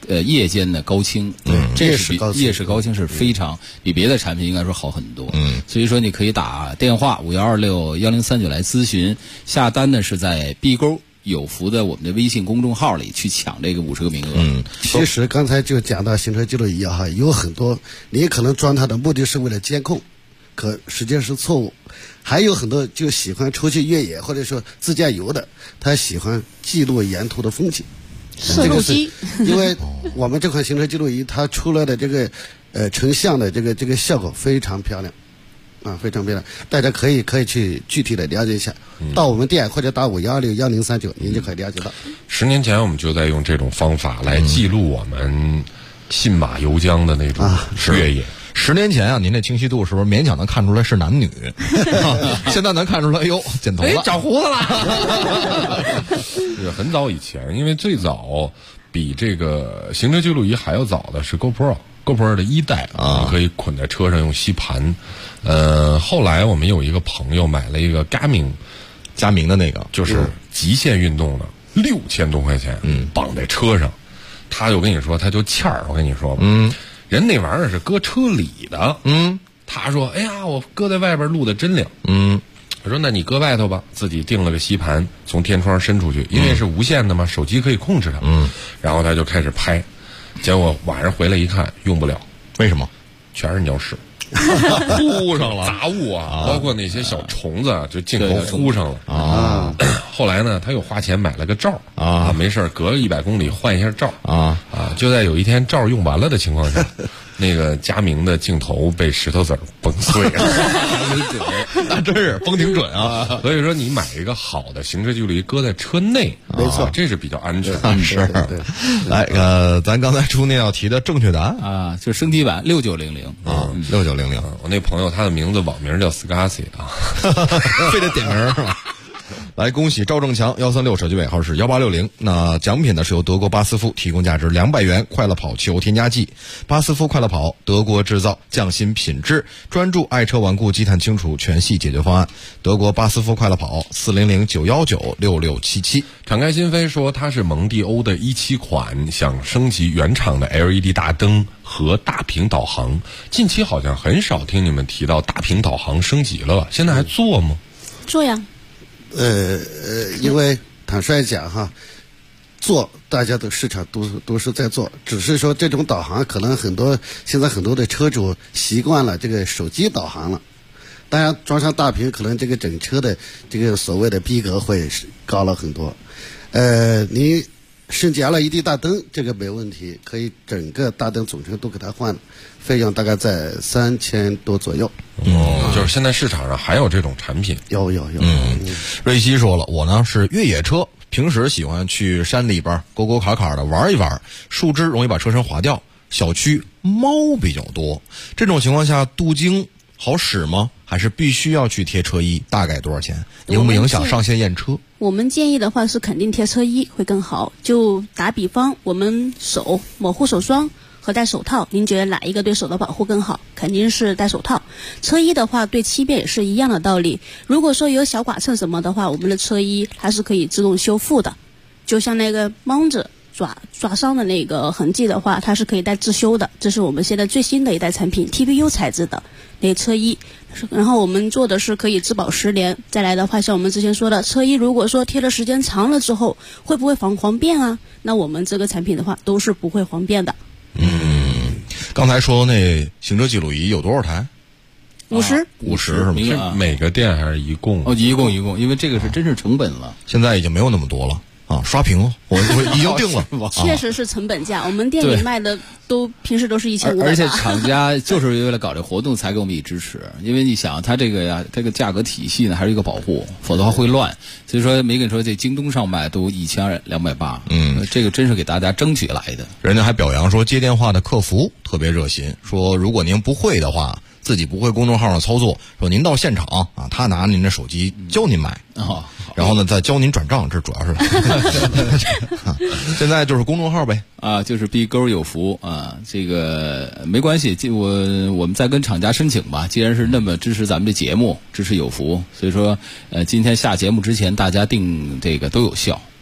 夜间的高清，这是比夜视高清是非常比别的产品应该说好很多。所以说你可以打电话51261039来咨询，下单呢是在 B 沟有福的我们的微信公众号里去抢这个50个名额。 其实刚才就讲到行车记录仪哈，有很多你可能装它的目的是为了监控，可实际上是错误。还有很多就喜欢出去越野或者说自驾游的，他喜欢记录沿途的风景。 摄录机， 因为我们这款行车记录仪它出来的这个成像的这个效果非常漂亮。非常漂亮，大家可以去具体的了解一下，到我们店或者打51261039，您就可以了解到。 10年前我们就在用这种方法来记录我们信马由缰的那种越野。 10年前啊，您这清晰度是不是勉强能看出来是男女？现在能看出来，哟，剪头了， 长胡子了。 是很早以前，因为最早比这个行车记录仪还要早的是 GoPro 的1代啊，可以捆在车上用吸盘。后来我们有一个朋友买了一个佳明的那个，就是极限运动的，6000多块钱，绑在车上。他就跟你说，他就欠儿，我跟你说吧，人那玩意儿是搁车里的，他说，哎呀，我搁在外边录的真亮，我说那你搁外头吧，自己定了个吸盘，从天窗伸出去，因为是无线的嘛，手机可以控制它，然后他就开始拍。结果晚上回来一看，用不了， 为什么？ 全是鸟屎， 糊上了杂物啊，包括那些小虫子就镜头糊上了啊。后来呢，他又花钱买了个罩啊，没事隔100公里换一下罩啊。就在有一天罩用完了的情况下，那个佳明的镜头被石头子儿崩碎了。 那真是崩挺准啊！ 所以说，你买一个好的行车记录仪搁在车内， 没错， 这是比较安全。 是，来，咱刚才出那道题的正确答案啊，就是升级版6900 啊，6900。 我那朋友他的名字网名叫 Scassi 啊， 非得点名是吧？来，恭喜赵正强136，手机尾号是1860。那奖品呢是由德国巴斯夫提供价值200元快乐跑汽油添加剂。巴斯夫快乐跑，德国制造，匠心品质，专注爱车顽固积碳清除全系解决方案。德国巴斯夫快乐跑，400-919-6677。 敞开心扉说他是蒙迪欧的17款，想升级原厂的 LED 大灯和大屏导航。近期好像很少听你们提到大屏导航升级了，现在还做吗？ 做呀。 因为坦率讲哈，做大家的市场都是在做，只是说这种导航可能现在很多的车主习惯了这个手机导航了。当然装上大屏，可能这个整车的这个所谓的逼格会高了很多。你升级 LED 大灯这个没问题，可以整个大灯总成都给它换了，费用大概在3000多左右。 就是现在市场上还有这种产品。 有。 瑞希说了，我呢是越野车，平时喜欢去山里边沟沟坎坎的玩一玩，树枝容易把车身划掉，小区猫比较多，这种情况下镀晶好使吗？还是必须要去贴车衣？大概多少钱？影不影响上线验车？ 我们建议的话是肯定贴车衣会更好。就打比方，我们手抹护手霜和戴手套，您觉得哪一个对手的保护更好？肯定是戴手套。车衣的话对漆变也是一样的道理。如果说有小剐蹭什么的话，我们的车衣它是可以自动修复的。就像那个猫子爪伤的那个痕迹的话，它是可以带自修的。这是我们现在最新的一代产品 TPU 材质的那个车衣。然后我们做的是可以质保10年。再来的话，像我们之前说的，车衣如果说贴的时间长了之后，会不会黄变啊？那我们这个产品的话都是不会黄变的。 刚才说那行车记录仪有多少台 ？50 是吗？ 是每个店还是一共？ 一共，因为这个是真是成本了。 现在已经没有那么多了啊！刷屏，我已经定了。 确实是成本价，我们店里卖的平时都是1500。 而且厂家就是为了搞这活动才给我们以支持，因为你想它这个价格体系呢还是一个保护，否则的话会乱。所以说没跟你说这京东上卖都1280，这个真是给大家争取来的。 人家还表扬说接电话的客服特别热心，说如果您不会的话，自己不会公众号上操作，说您到现场啊，他拿您的手机教您买然后呢再教您转账，这主要是现在就是公众号呗啊，就是 B 沟有福啊，这个没关系，我们再跟厂家申请吧。既然是那么支持咱们这节目，支持有福，所以说今天下节目之前大家订这个都有效。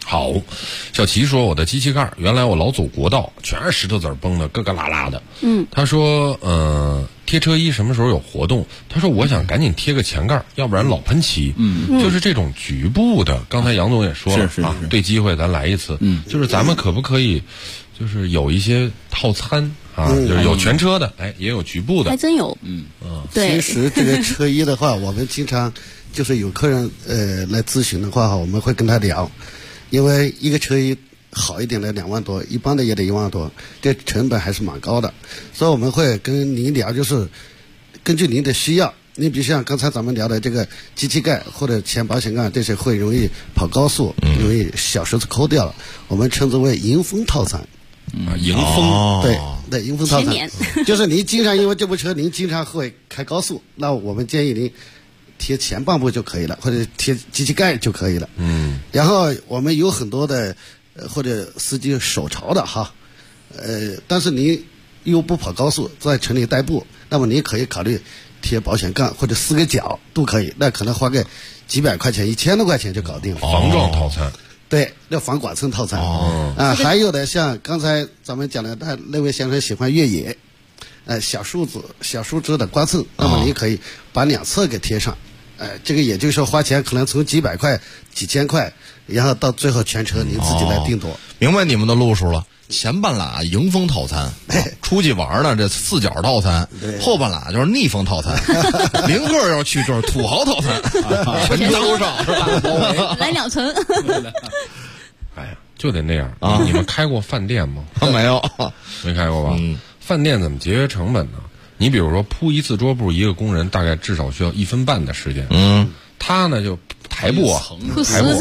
好，小齐说我的机器盖原来我老走国道，全是石头子儿崩的，咯咯啦啦的。他说贴车衣什么时候有活动？他说我想赶紧贴个前盖，要不然老喷漆。就是这种局部的，刚才杨总也说了啊，对机会咱来一次。就是咱们可不可以，就是有一些套餐啊，就是有全车的，也有局部的， 还真有。对。 其实这个车衣的话，我们经常就是有客人来咨询的话，我们会跟他聊。因为一个车衣好一点的2万多，一般的也得1万多，这成本还是蛮高的，所以我们会跟您聊，就是根据您的需要，你比如像刚才咱们聊的这个机器盖或者前保险杠，这些会容易跑高速，容易小石头抠掉了，我们称之为迎风套餐。 迎风， 对，迎风套餐，就是您经常因为这部车您经常会开高速，那我们建议您贴前半部就可以了，或者贴机器盖就可以了。然后我们有很多的或者司机手潮的哈，但是您又不跑高速，在城里代步，那么您可以考虑贴保险杠或者4个角都可以，那可能花个几百块钱、1000多块钱就搞定了。 防撞套餐。 对，那防剐蹭套餐。还有的像刚才咱们讲的，那位先生喜欢越野，小树枝的刮蹭，那么你可以把2侧给贴上。这个也就是说花钱可能从几百块、几千块，然后到最后全车你自己来定夺。 明白你们的路数了。前半拉迎风套餐，出去玩呢这4角套餐，后半拉就是逆风套餐，零个要去就是土豪套餐，全都上是吧？ 来2层。 哎呀，就得那样啊！你们开过饭店吗？ 没有， 没开过吧？饭店怎么节约成本呢？你比如说铺一次桌布，一个工人大概至少需要1分半的时间。他呢就台布啊，铺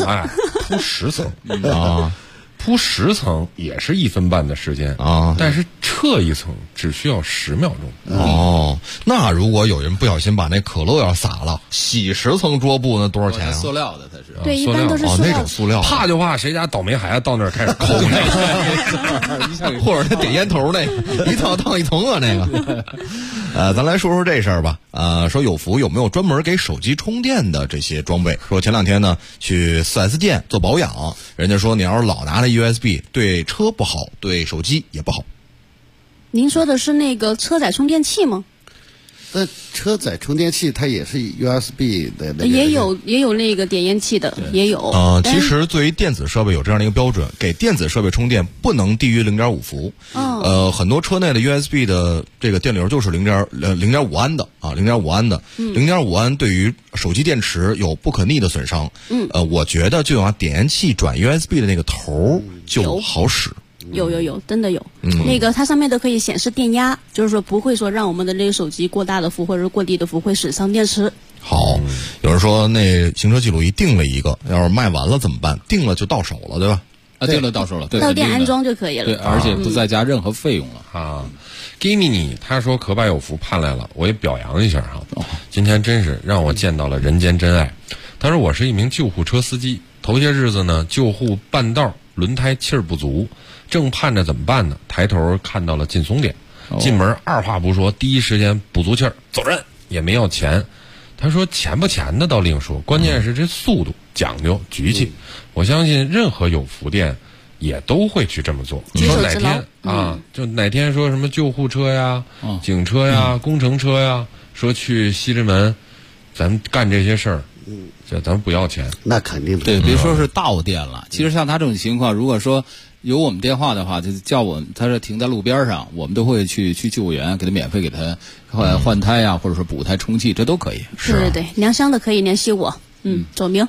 10层啊。铺10层也是1分半的时间啊，但是撤一层只需要10秒钟。 那如果有人不小心把那可乐要洒了，洗10层桌布那多少钱啊？ 塑料的它是。 对，一般都是那种塑料。 怕就怕谁家倒霉孩子到那儿开始抠那，或者他点烟头那一套当一层啊那个。咱来说说这事儿吧。说有福有没有专门给手机充电的这些装备？说前2天呢去4S 店做保养，人家说你要是老拿着 USB 对车不好，对手机也不好。 您说的是那个车载充电器吗？ 车载充电器它也是 USB 的， 也有那个点烟器的，也有。 其实对于电子设备有这样的一个标准，给电子设备充电不能低于0.5伏。很多车内的 USB 的这个电流就是0.5安的啊，0.5安的，0.5安对于手机电池有不可逆的损伤。我觉得就拿点烟器转 USB 的那个头就好使。 有，真的有。那个它上面都可以显示电压，就是说不会说让我们的这个手机过大的伏或者是过低的伏会损伤电池。 好，有人说那行车记录仪定了一个，要是卖完了怎么办？定了就到手了，对吧？ 定了到手了，对， 到店安装就可以了。 对，而且不再加任何费用了啊。Gimini 他说可把有福盼来了，我也表扬一下哈。今天真是让我见到了人间真爱。他说我是一名救护车司机，头些日子呢救护半道轮胎气儿不足。正盼着怎么办呢？抬头看到了劲松点，进门二话不说，第一时间补足气儿，走人，也没要钱。他说钱不钱的倒另说，关键是这速度讲究局气。我相信任何有福店也都会去这么做。说哪天就哪天说什么救护车呀、警车呀、工程车呀，说去西直门，咱干这些事儿。这咱不要钱， 那肯定的。 对，别说是到店了。其实像他这种情况，如果说有我们电话的话，就叫我们，他是停在路边上，我们都会去救护员，给他免费给他换胎呀，或者说补胎充气，这都可以。 对，凉箱的可以联系我，左明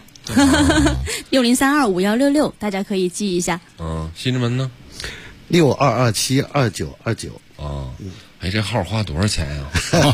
60325166，大家可以记一下。 西直门呢 ？62272929。 这号花多少钱呀？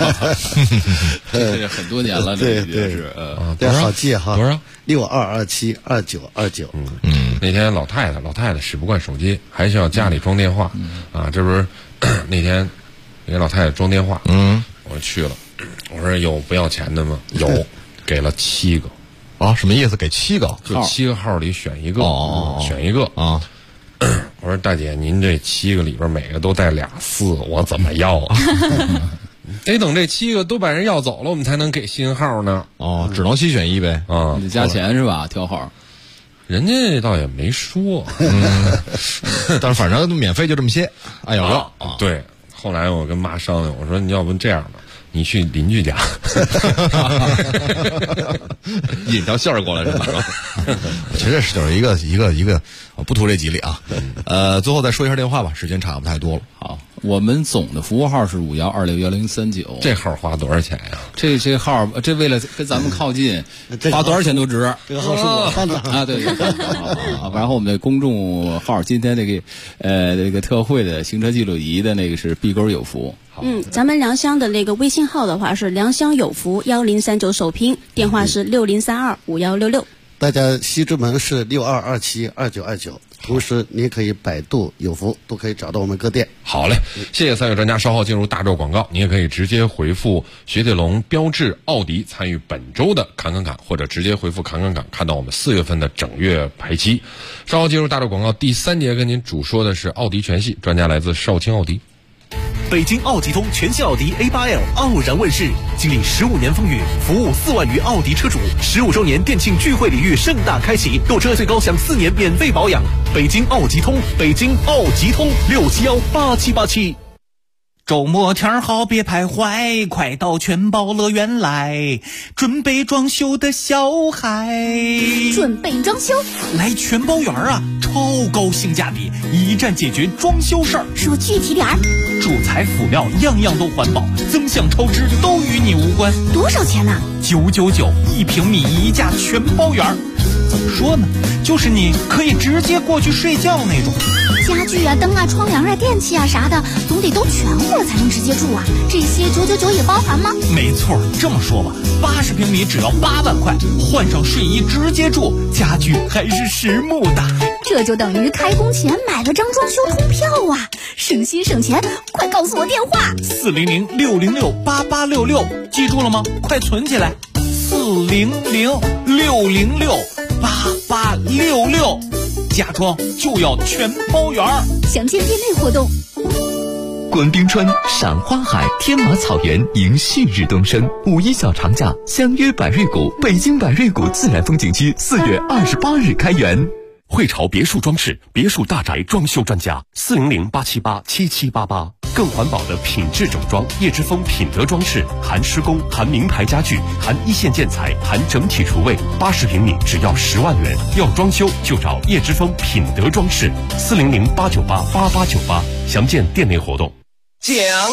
这很多年了， 对， 多少记哈？ 多少 ？62272929。 那天老太太使不惯手机，还需要家里装电话。这不是那天给老太太装电话。我去了，我说有不要钱的吗？有，给了7个。 什么意思？给7个？ 就7个号里选一个。选一个啊。 我说大姐，您这7个里边每个都带俩4，我怎么要啊？得等这7个都把人要走了，我们才能给新号呢。 只能7选1呗。 你得加钱是吧？挑号。 人家倒也没说， 但是反正免费就这么些，爱要要啊。对，后来我跟妈商量，我说你要不这样吧，你去邻居家引条线过来是吧？我觉得是就是一个，不图这吉利啊。最后再说一下电话吧，时间差不太多了。 好，我们总的服务号是51261039。 这号花多少钱呀？ 这号这为了跟咱们靠近，花多少钱都值。 这个号是我放的啊，对。然后我们的公众号今天这个特惠的行车记录仪的那个是碧沟有福。 咱们良乡的那个微信号的话是良乡有福1039首拼，电话是60325166。 大家西直门是62272929，同时你也可以百度有福，都可以找到我们各店。 好嘞，谢谢3位专家。稍后进入大周广告，你也可以直接回复雪铁龙、标致、奥迪参与本周的侃侃侃，或者直接回复侃侃侃，看到我们4月份的整月排期。稍后进入大周广告，第3节跟您主说的是奥迪全系，专家来自少卿奥迪。 北京奥吉通全系奥迪 A8L 傲然问世，经历15年风雨，服务4万余奥迪车主，15周年店庆聚会礼遇盛大开启，购车最高享4年免费保养。北京奥吉通，北京奥吉通6718787。 周末天好别徘徊，快到全宝乐园来，准备装修的小孩。 准备装修？ 来全宝园啊，超高性价比，一站解决装修事儿。 说具体点儿。 主材辅料样样都环保，增项超支都与你无关。 多少钱呢 ？999一平米一价全包圆。怎么说呢？就是你可以直接过去睡觉那种。 家具啊、灯啊、窗帘啊、电器啊啥的，总得都全乎才能直接住啊。这些999也包含吗？ 没错，这么说吧，80平米只要8万块，换上睡衣直接住，家具还是实木的。 这就等于开工前买了张装修通票啊，省心省钱。快告诉我电话 ：400-606-8866，记住了吗？快存起来，400-606-8866，家装就要全包圆。 详见店内活动。 观冰川、赏花海、天马草原，迎旭日东升。5·1小长假，相约百瑞谷，北京百瑞谷自然风景区4月28日开园。 汇潮别墅装饰，别墅大宅装修专家，400-878-7788。更环保的品质整装，叶之峰品德装饰，含施工，含名牌家具，含一线建材，含整体厨卫，80平米只要10万元。要装修就找叶之峰品德装饰，400-898-8898。详见店内活动。 奖！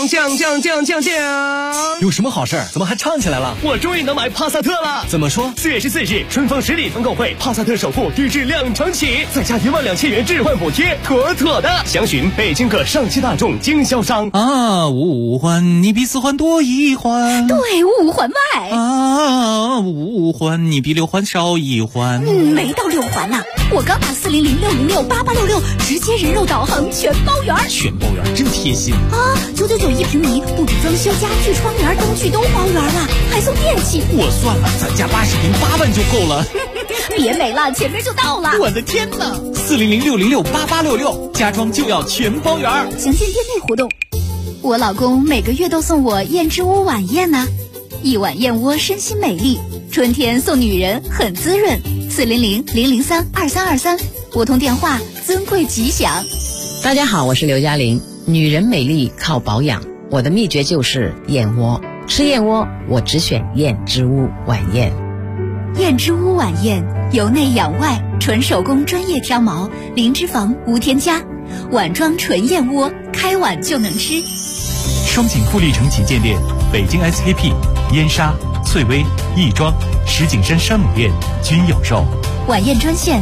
有什么好事？怎么还唱起来了？我终于能买帕萨特了！怎么说？4月14日，春风十里同购会，帕萨特首付低至2成起，再加12000元置换补贴，妥妥的！详询北京各上汽大众经销商。 啊，五环你比4环多1环， 对，5环外。 啊，5环你比6环少1环。 没到6环呢，我刚打400-606-8866，直接人肉导航全包圆。 全包圆真贴心啊！999一平米，不止装修、家具、窗帘、灯具都包圆了，还送电器。 我算了，咱家80平8万就够了。 别美了，前面就到了。 我的天哪！400-606-8866，家装就要全包圆。 详见店内活动。我老公每个月都送我燕之屋晚宴呢，一碗燕窝身心美丽，春天送女人很滋润。400-003-2323，拨通电话，尊贵吉祥。 大家好，我是刘嘉玲。女人美丽靠保养，我的秘诀就是燕窝。吃燕窝，我只选燕之屋晚宴。 燕之屋晚宴，由内养外，纯手工专业挑毛，零脂肪无添加，碗装纯燕窝，开碗就能吃。 双井富力城旗舰店、北京 SKP、燕莎、翠微、亦庄、石景山山姆店均有售。 晚宴专线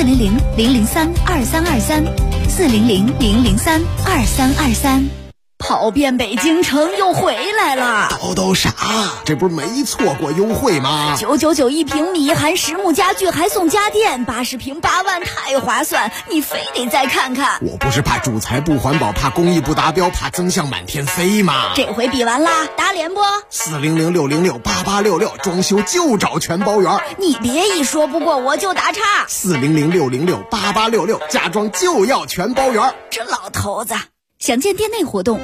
400-003-2323，400-003-2323。跑遍北京城又回来了。 都啥？这不是没错过优惠吗 ？999一平米，含实木家具，还送家电，80平8万，太划算！你非得再看看。 我不是怕主材不环保，怕工艺不达标，怕增项满天飞吗？ 这回比完啦，打脸不 ？400-606-8866，装修就找全包圆。 你别一说不过我就打岔。 400-606-8866，家装就要全包圆。 这老头子。详见店内活动。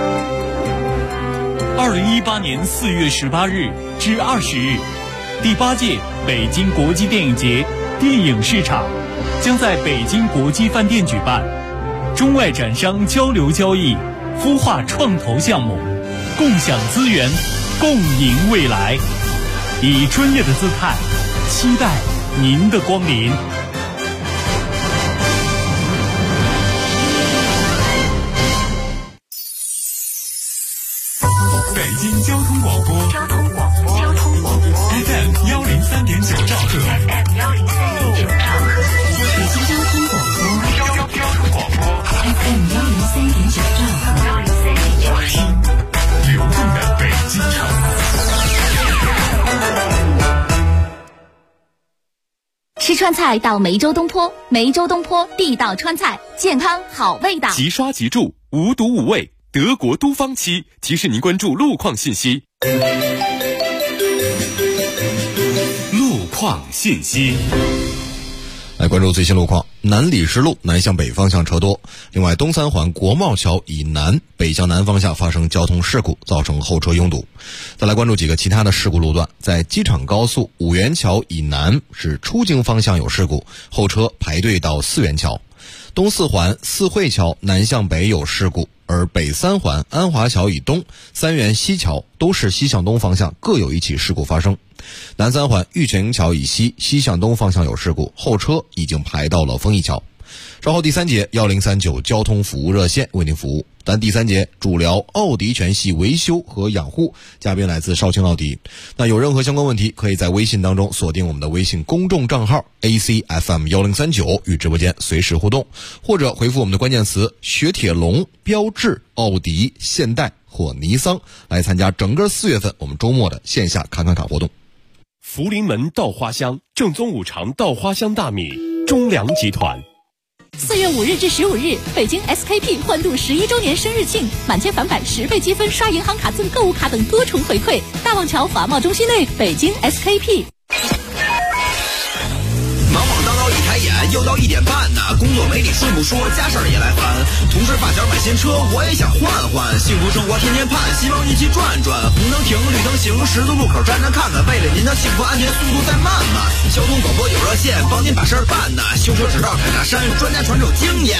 2018年4月18日至20日，第8届北京国际电影节电影市场将在北京国际饭店举办，中外展商交流交易，孵化创投项目，共享资源，共赢未来。以专业的姿态，期待您的光临。北京交通广播，FM 103.9兆赫。 北京交通广播，FM 103.9兆赫。 听流动的北京城。 吃川菜到梅州东坡，梅州东坡地道川菜，健康好味道。 即刷即住，无毒无味。德国都方漆提示您关注路况信息。 路况信息， 来关注最新路况。南礼士路南向北方向车多，另外东三环国贸桥以南北向南方向发生交通事故，造成后车拥堵。再来关注几个其他的事故路段，在机场高速五元桥以南是出京方向有事故，后车排队到四元桥。东四环四惠桥南向北有事故，而北三环安华桥以东三元西桥都是西向东方向各有一起事故发生。南三环玉泉桥以西西向东方向有事故，后车已经排到了丰益桥。稍后第三节1039交通服务热线为您服务。但第三节主聊奥迪全系维修和养护，嘉宾来自绍兴奥迪。那有任何相关问题，可以在微信当中锁定我们的微信公众账号 ACFM1039 与直播间随时互动，或者回复我们的关键词雪铁龙、标致、奥迪、现代或尼桑来参加整个4月份我们周末的线下看看卡活动。 福临门稻花香，正宗五常稻花香大米，中粮集团。 4月5日至15日，北京 SKP 欢度11周年生日庆，满千返版10倍积分，刷银行卡赠购物卡等多重回馈。大望桥华贸中心内，北京 SKP。 忙忙叨叨一抬眼，又到1点半呢，工作没你说不说，家事儿也来烦。同事发小买新车，我也想换换，幸福生活天天盼，希望一起转转。红灯停，绿灯行，十字路口站着看看，为了您的幸福安全，速度再慢慢。交通广播有热线，帮您把事儿办呢。修车只到凯大山，专家传授经验。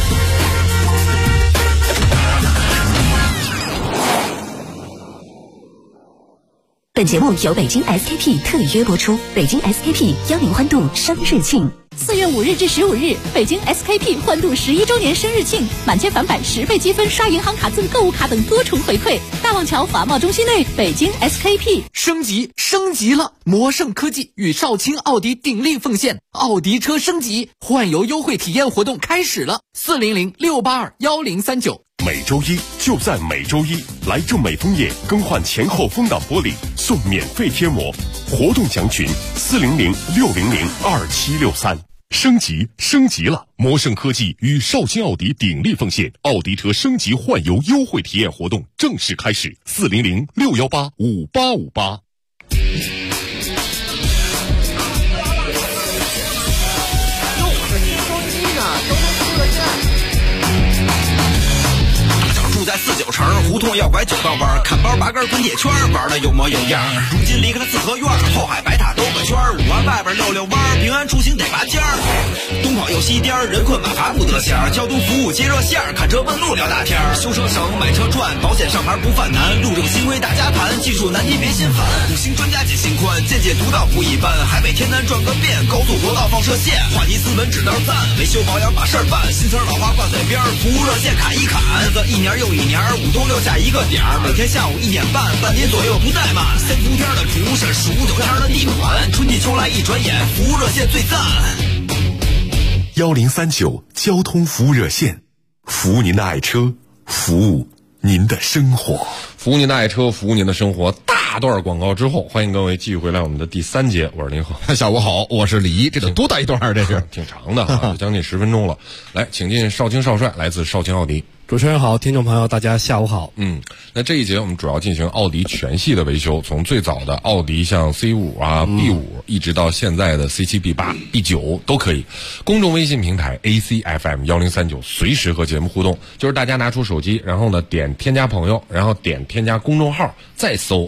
本节目由北京 SKP 特约播出，北京 SKP 邀您欢度生日庆。4月5日至15日，北京 SKP 欢度11周年生日庆，满千返版10倍积分，刷银行卡赠购物卡等多重回馈。大望桥华贸中心内，北京 SKP。 升级了！魔盛科技与少卿奥迪鼎力奉献，奥迪车升级换油优惠体验活动开始了，400-682-1039。 每周一就在每周一，来正美枫叶更换前后风挡玻璃送免费贴膜，活动详群400-600-2763。升级了！魔盛科技与少卿奥迪鼎力奉献，奥迪车升级换油优惠体验活动正式开始，400-618-5858。 在49城胡同要拐9道弯，看包拔根滚铁圈，玩的有模有样。如今离开了四合院，后海白塔兜个圈，5环外边溜弯，平安出行得拔尖儿。东跑又西颠，人困马乏不得闲。交通服务接热线，看车问路聊大天。修车省，买车赚，保险上牌不犯难。路政新规大家谈，技术难题别心烦。5星专家解心宽，见解独到不一般。海北天南转个遍，高速国道放射线。话题斯文指道赞，维修保养把事儿办。新词老话挂嘴边，服务热线砍一砍。日子一年又一年，5都留下一个点儿，每天下午1点半，半年左右不怠慢。3伏天的主审，15、9天的地款，春季秋来一转眼，服务热线最赞。 1039交通服务热线，服务您的爱车，服务您的生活， 服务您的爱车，服务您的生活。大段广告之后，欢迎各位继续回来我们的第3节。我是林浩， 下午好，我是李一。这个多大一段这是挺长的啊，将近10分钟了。来，请进少卿少帅，来自少卿奥迪。 主持人好，听众朋友大家下午好。 那这一节我们主要进行奥迪全系的维修，从最早的奥迪像 C5 啊、B5，一直到现在的 C7、B8、B9 都可以。公众微信平台 ACFM1039，随时和节目互动。就是大家拿出手机，然后呢点添加朋友，然后点添加公众号，再搜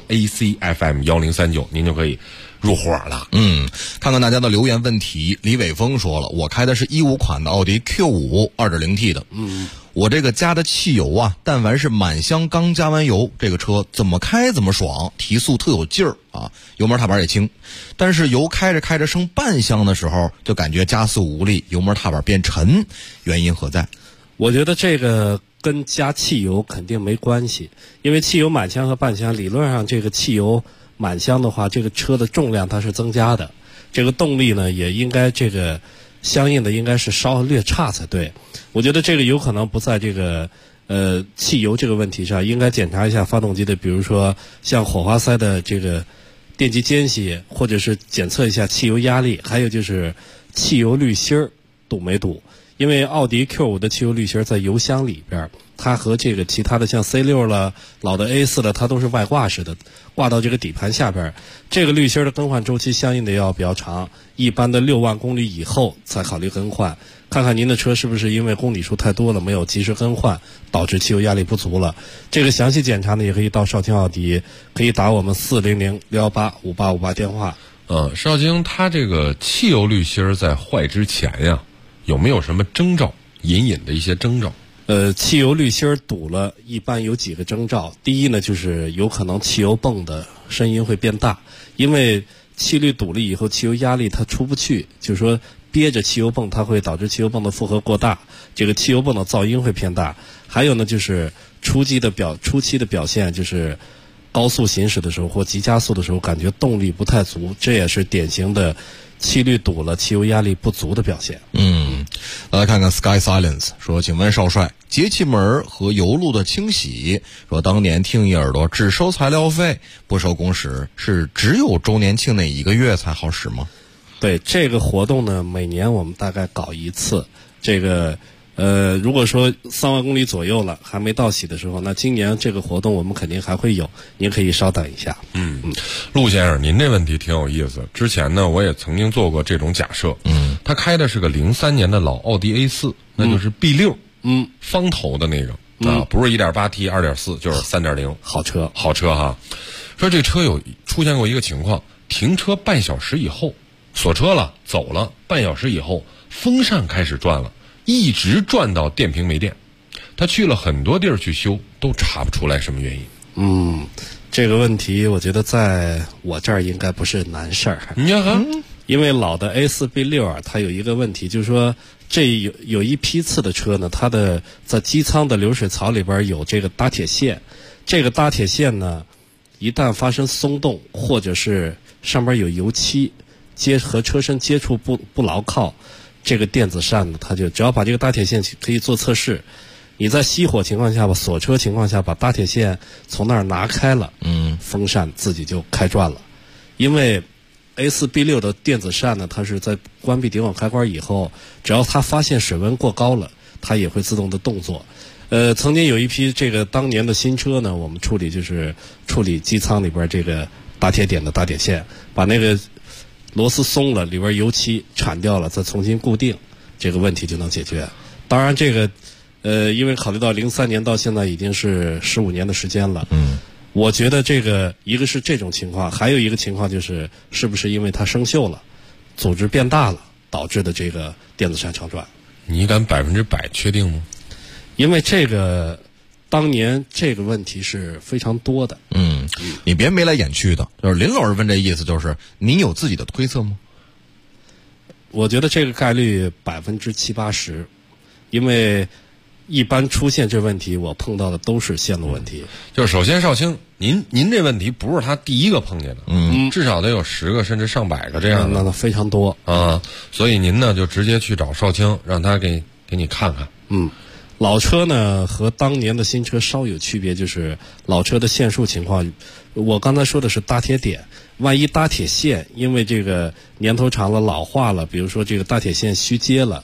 ACFM1039，您就可以入伙了。 看看大家的留言问题。李伟峰说了，我开的是15款的奥迪 Q5 2.0T 的。我这个加的汽油啊，但凡是满箱刚加完油，这个车怎么开怎么爽，提速特有劲儿啊，油门踏板也轻。但是油开着开着剩半箱的时候，就感觉加速无力，油门踏板变沉，原因何在？ 我觉得这个跟加汽油肯定没关系，因为汽油满箱和半箱，理论上这个汽油满箱的话，这个车的重量它是增加的，这个动力呢也应该这个相应的应该是稍略差才对。我觉得这个有可能不在这个汽油这个问题上，应该检查一下发动机的，比如说像火花塞的这个电机间隙，或者是检测一下汽油压力，还有就是汽油滤芯堵没堵。因为奥迪 Q5 的汽油滤芯在油箱里边，它和这个其他的像 C6 了、老的 A4 了，它都是外挂式的，挂到这个底盘下边。这个滤芯的更换周期相应的要比较长，一般的6万公里以后才考虑更换。看看您的车是不是因为公里数太多了，没有及时更换，导致汽油压力不足了。这个详细检查呢，也可以到少卿奥迪，可以打我们400-118-5858电话。 少卿，它这个汽油滤芯在坏之前呀，有没有什么征兆？隐隐的一些征兆？ 汽油滤芯堵了，一般有几个征兆。第一呢，就是有可能汽油泵的声音会变大，因为气滤堵了以后，汽油压力它出不去，就是说憋着汽油泵，它会导致汽油泵的负荷过大，这个汽油泵的噪音会偏大。还有呢，就是初期的表现，就是高速行驶的时候或急加速的时候，感觉动力不太足，这也是典型的气滤堵了，汽油压力不足的表现。 来看看 Sky Silence 说，请问少帅，节气门和油路的清洗，说当年听一耳朵只收材料费不收工时，是只有周年庆那1个月才好使吗？ 对，这个活动呢，每年我们大概搞一次。这个如果说3万公里左右了还没到洗的时候，那今年这个活动我们肯定还会有，您可以稍等一下。 陆先生，您这问题挺有意思。之前呢，我也曾经做过这种假设。他开的是个03年的老奥迪 A4，那就是 B6，方头的那个啊，不是 1.8T 2.4，就是3.0，好车哈。说这车有出现过一个情况，停车半小时以后，锁车了，走了，半小时以后，风扇开始转了，一直转到电瓶没电。他去了很多地儿去修，都查不出来什么原因。 这个问题我觉得在我这儿应该不是难事儿。因为老的 A4、B6 啊，它有一个问题，就是说这有一批次的车呢，它的在机舱的流水槽里边有这个搭铁线，这个搭铁线呢，一旦发生松动，或者是上边有油漆和车身接触不牢靠，这个电子扇呢，它就只要把这个搭铁线可以做测试，你在熄火情况下吧，锁车情况下把搭铁线从那儿拿开了，风扇自己就开转了。因为 A4、B6 的电子扇呢，它是在关闭顶网开关以后，只要它发现水温过高了，它也会自动的动作。曾经有一批这个当年的新车呢，我们处理机舱里边这个搭铁点的搭铁线，把那个螺丝松了，里边油漆铲掉了，再重新固定，这个问题就能解决。当然这个因为考虑到03年到现在已经是15年的时间了，我觉得这个一个是这种情况，还有一个情况就是是不是因为它生锈了，组织变大了导致的这个电子扇长转。 你敢100%确定吗？ 因为这个当年这个问题是非常多的。 你别眉来眼去的，就是林老师问这意思，就是您有自己的推测吗？ 我觉得这个概率70%-80%，因为一般出现这问题，我碰到的都是线路问题。 就是首先，少卿，您这问题不是他第一个碰见的，至少得有10个甚至上百个这样的， 那非常多啊。所以您呢就直接去找少卿，让他给你看看。 老车呢和当年的新车稍有区别，就是老车的线束情况。我刚才说的是搭铁点，万一搭铁线因为这个年头长了老化了，比如说这个搭铁线虚接了，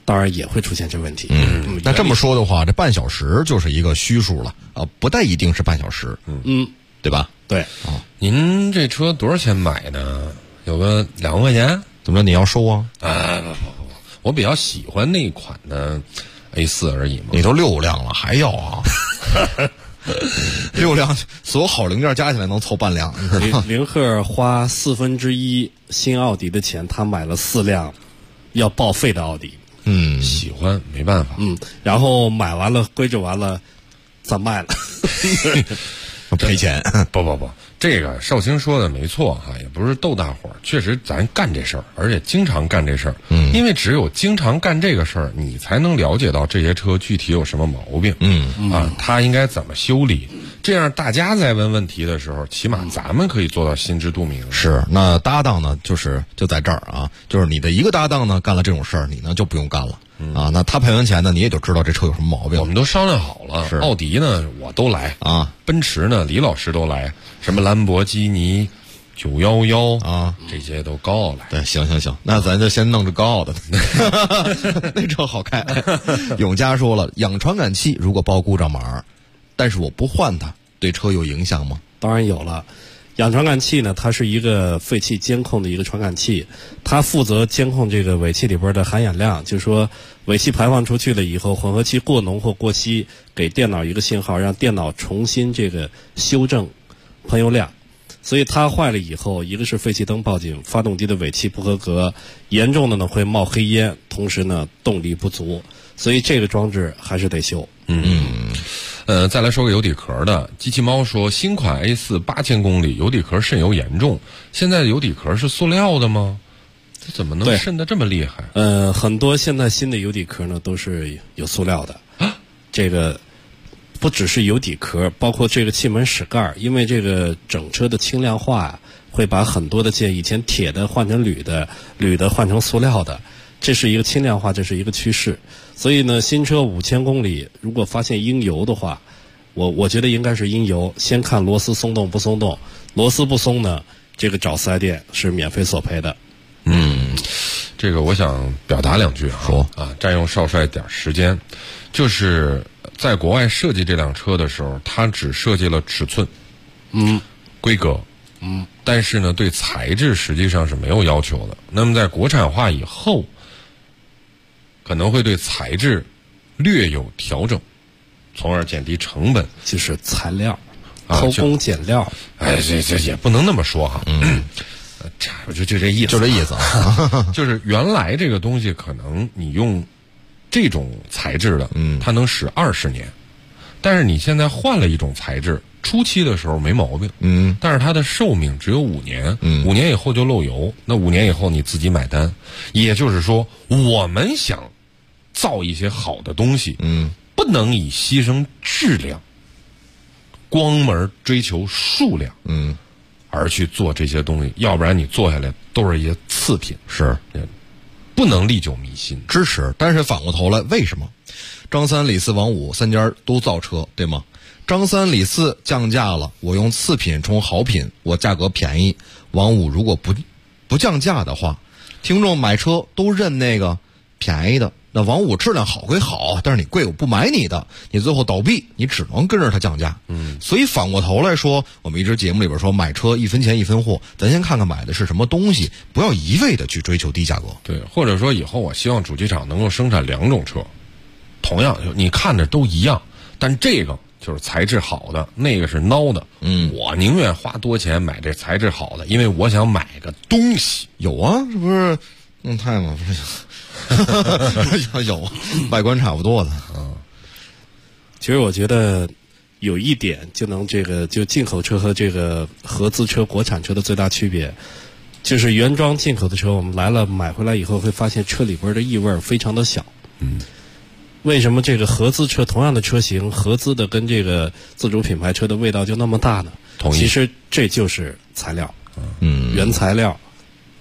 当然也会出现这问题。 那这么说的话，这半小时就是一个虚数了啊，不太一定是半小时。对吧？ 对。 您这车多少钱买的？有个2万块钱？ 怎么着？你要收啊？ 不，我比较喜欢那款的 A4 而已嘛。 你都6辆了，还要啊？6辆，所有好零件加起来能凑半辆。 林鹤花1/4新奥迪的钱，他买了4辆要报废的奥迪。 喜欢没办法。 然后买完了，归置完了，再卖了。 赔钱。 不，这个少卿说的没错哈，也不是逗大伙儿，确实咱干这事儿，而且经常干这事儿。因为只有经常干这个事儿，你才能了解到这些车具体有什么毛病。它应该怎么修理，这样大家在问问题的时候，起码咱们可以做到心知肚明。 是，那搭档呢，就在这儿啊，就是你的一个搭档呢干了这种事儿，你呢就不用干了。那他赔完钱呢，你也就知道这车有什么毛病。 我们都商量好了，奥迪呢我都来啊， 奔驰呢李老师都来，什么兰博基尼911啊，这些都高傲来。 对，行，那咱就先弄着高傲的，那车好开。永嘉说了，养传感器如果报故障码，但是我不换它，对车有影响吗？ 当然有了。养传感器呢，它是一个废气监控的一个传感器，它负责监控这个尾气里边的含氧量，就是说尾气排放出去了以后，混合气过浓或过稀，给电脑一个信号，让电脑重新这个修正喷油量。所以它坏了以后，一个是废气灯报警，发动机的尾气不合格，严重的呢会冒黑烟，同时呢动力不足，所以这个装置还是得修。 再来说个油底壳的。机器猫说，新款 A4 8000公里，油底壳渗油严重。现在的油底壳是塑料的吗？这怎么能渗得这么厉害？ 很多现在新的油底壳呢都是有塑料的。这个不只是油底壳，包括这个气门室盖，因为这个整车的轻量化会把很多的件以前铁的换成铝的，铝的换成塑料的，这是一个轻量化，这是一个趋势。所以呢，新车5000公里如果发现阴油的话，我觉得应该是阴油，先看螺丝松动不松动，螺丝不松呢，这个找4S店是免费索赔的。 这个我想表达2句占用少帅点时间，就是在国外设计这辆车的时候，它只设计了尺寸、规格，但是呢，对材质实际上是没有要求的。那么在国产化以后，可能会对材质略有调整，从而减低成本。 就是材料，偷工减料。 这也不能那么说哈。就这意思， 就这意思啊。 就是原来这个东西可能你用这种材质的，它能使20年，但是你现在换了一种材质，初期的时候没毛病，但是它的寿命只有5年，5年以后就漏油，那5年以后你自己买单。也就是说，我们想造一些好的东西，不能以牺牲质量，光门追求数量，而去做这些东西，要不然你做下来都是一些次品。 是， 不能历久弥新。 支持，但是反过头来，为什么张三李四王五3家都造车，对吗？张三李四降价了，我用次品冲好品，我价格便宜。王五如果不降价的话，听众买车都认那个便宜的，那王五质量好归好，但是你贵我不买你的，你最后倒闭，你只能跟着他降价。所以反过头来说，我们一直节目里边说，买车1分钱1分货，咱先看看买的是什么东西，不要一味的去追求低价格。 对，或者说以后我希望主机厂能够生产2种车，同样你看着都一样，但这个就是材质好的，那个是孬的。我宁愿花多钱买这材质好的，因为我想买个东西。 有啊，这不是弄太吗？不是。有外观差不多的。 其实我觉得有一点就能就进口车和这个合资车、国产车的最大区别，就是原装进口的车，我们来了买回来以后会发现车里边的异味非常的小。为什么这个合资车同样的车型，合资的跟这个自主品牌车的味道就那么大呢？其实这就是材料，原材料。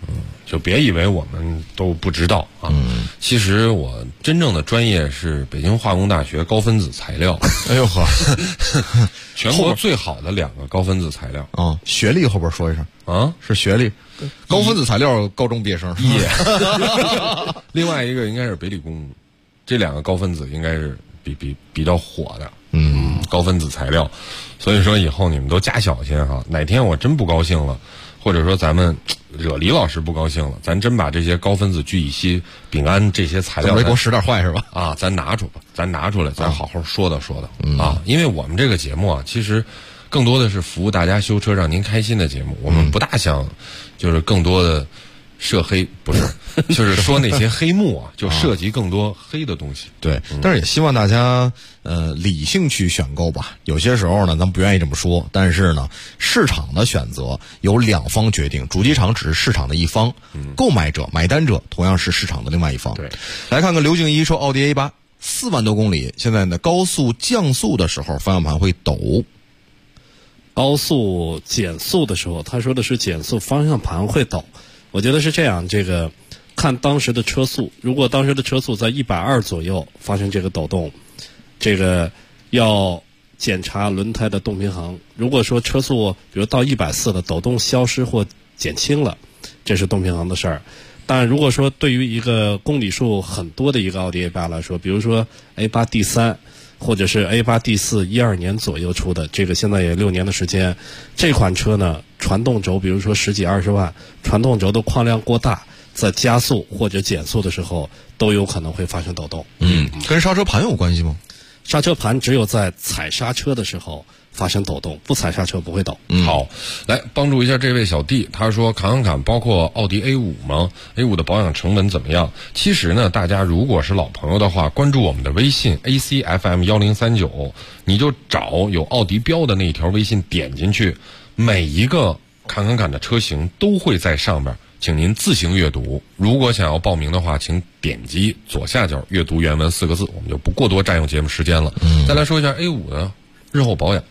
就别以为我们都不知道啊。其实我真正的专业是北京化工大学高分子材料。 哎呦呵， 全国最好的2个高分子材料啊。学历后边说一声啊， 是学历，高分子材料高中毕业生。 另外一个应该是北理工，这2个高分子应该是比较火的。高分子材料，所以说以后你们都加小心哈。哪天我真不高兴了，或者说咱们惹李老师不高兴了，咱真把这些高分子聚乙烯、丙胺这些材料， 没给我使点坏是吧？ 啊，咱拿出来，咱好好说道啊。因为我们这个节目啊，其实更多的是服务大家修车，让您开心的节目。我们不大想就是更多的涉黑，不是，就是说那些黑幕啊，就涉及更多黑的东西。 对，但是也希望大家理性去选购吧。有些时候呢，咱们不愿意这么说，但是呢，市场的选择由2方决定，主机厂只是市场的一方，购买者、买单者同样是市场的另外一方。 对， 来看看刘静怡说，奥迪 A8 4万多公里，现在呢高速降速的时候方向盘会抖。 高速减速的时候，他说的是减速方向盘会抖。我觉得是这样，这个看当时的车速，如果当时的车速在120左右发生这个抖动，这个要检查轮胎的动平衡。如果说车速比如到140了，抖动消失或减轻了，这是动平衡的事儿。但如果说对于一个公里数很多的一个奥迪 A8 来说，比如说 A8 D3或者是 A8 D4 12年左右出的，这个现在也6年的时间，这款车呢传动轴比如说10几20万，传动轴的矿量过大，在加速或者减速的时候都有可能会发生抖动。 跟刹车盘有关系吗？ 刹车盘只有在踩刹车的时候发生抖动，不踩刹车不会抖。 好，来帮助一下这位小弟，他说侃包括奥迪 A5 吗？ A5 的保养成本怎么样？其实呢，大家如果是老朋友的话，关注我们的微信 ACFM1039，你就找有奥迪标的那一条微信，点进去，每一个侃的车型都会在上边，请您自行阅读。如果想要报名的话，请点击左下角阅读原文4个字，我们就不过多占用节目时间了。再来说一下 A5 的日后保养。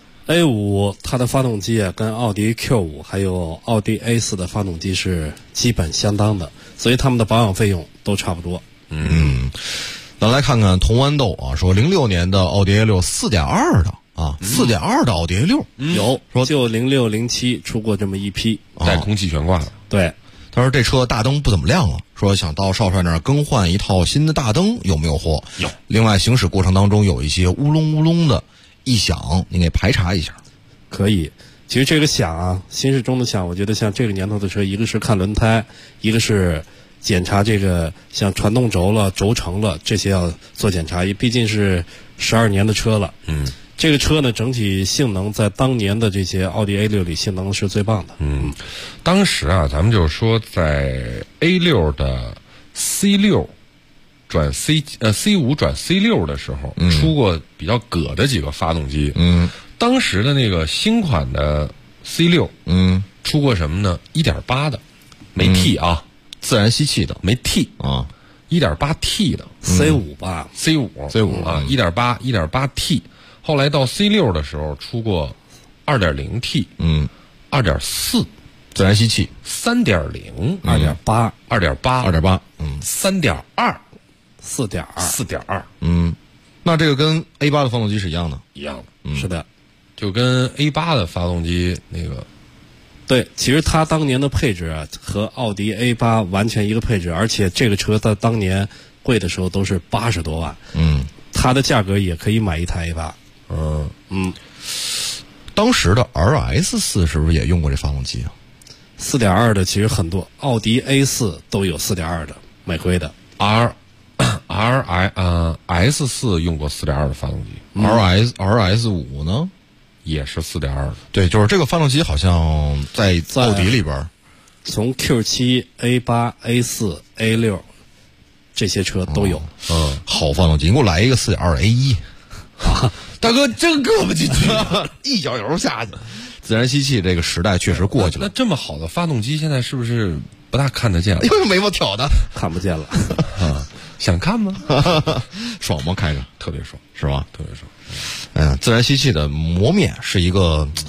A5 它的发动机啊，跟奥迪 Q5 还有奥迪 A4 的发动机是基本相当的，所以他们的保养费用都差不多。 咱来看看童豌豆啊，说06年的奥迪 A6 4.2的啊，4.2的奥迪 A6 有，说就06、07出过这么一批带空气悬挂的。 对， 他说这车大灯不怎么亮了，说想到少帅那儿更换一套新的大灯，有没有货？ 有。 另外行驶过程当中有一些乌隆乌隆的异响，你给排查一下。 可以，其实这个响啊，新式中的响，我觉得像这个年头的车，一个是看轮胎，一个是检查这个像传动轴了、轴承了，这些要做检查，毕竟是12年的车了。这个车呢，整体性能在当年的这些奥迪 A6 里性能是最棒的。 当时啊，咱们就是说在 A6 的 C6 转 C5 转 C6 的时候，出过比较葛的几个发动机。当时的那个新款的 C6，出过什么呢？1.8的，没 T 啊， 自然吸气的， 没 T 啊，1.8T 的 C5 吧 ，C5 啊，1.8 T。后来到 C6 的时候出过 2.0T， 2.4 自然吸气 ，3.0 2.8 3.2 4.2， 那这个跟 A8 的发动机是一样的， 是的， 就跟 A8 的发动机那个。 对，其实它当年的配置啊，和奥迪 A8 完全一个配置，而且这个车在当年贵的时候都是80多万，它的价格也可以买一台 A8。 当时的 RS4 是不是也用过这发动机啊 ？4.2的其实很多，奥迪 A4 都有4.2的，美规的。 S4 用过4.2的发动机 ，RS5 呢也是4.2的。 对，就是这个发动机好像在奥迪里边， 从 Q7、A8、A4、A6 这些车都有。 好发动机，你给我来一个4.2 A1 啊！大哥真搁不进去， 一脚油下去。自然吸气这个时代确实过去了。 那这么好的发动机，现在是不是不大看得见了？ 因为眉毛挑的， 看不见了。 想看吗？ 爽吗？开着特别爽， 是吧？ 特别爽。 自然吸气的磨面是一个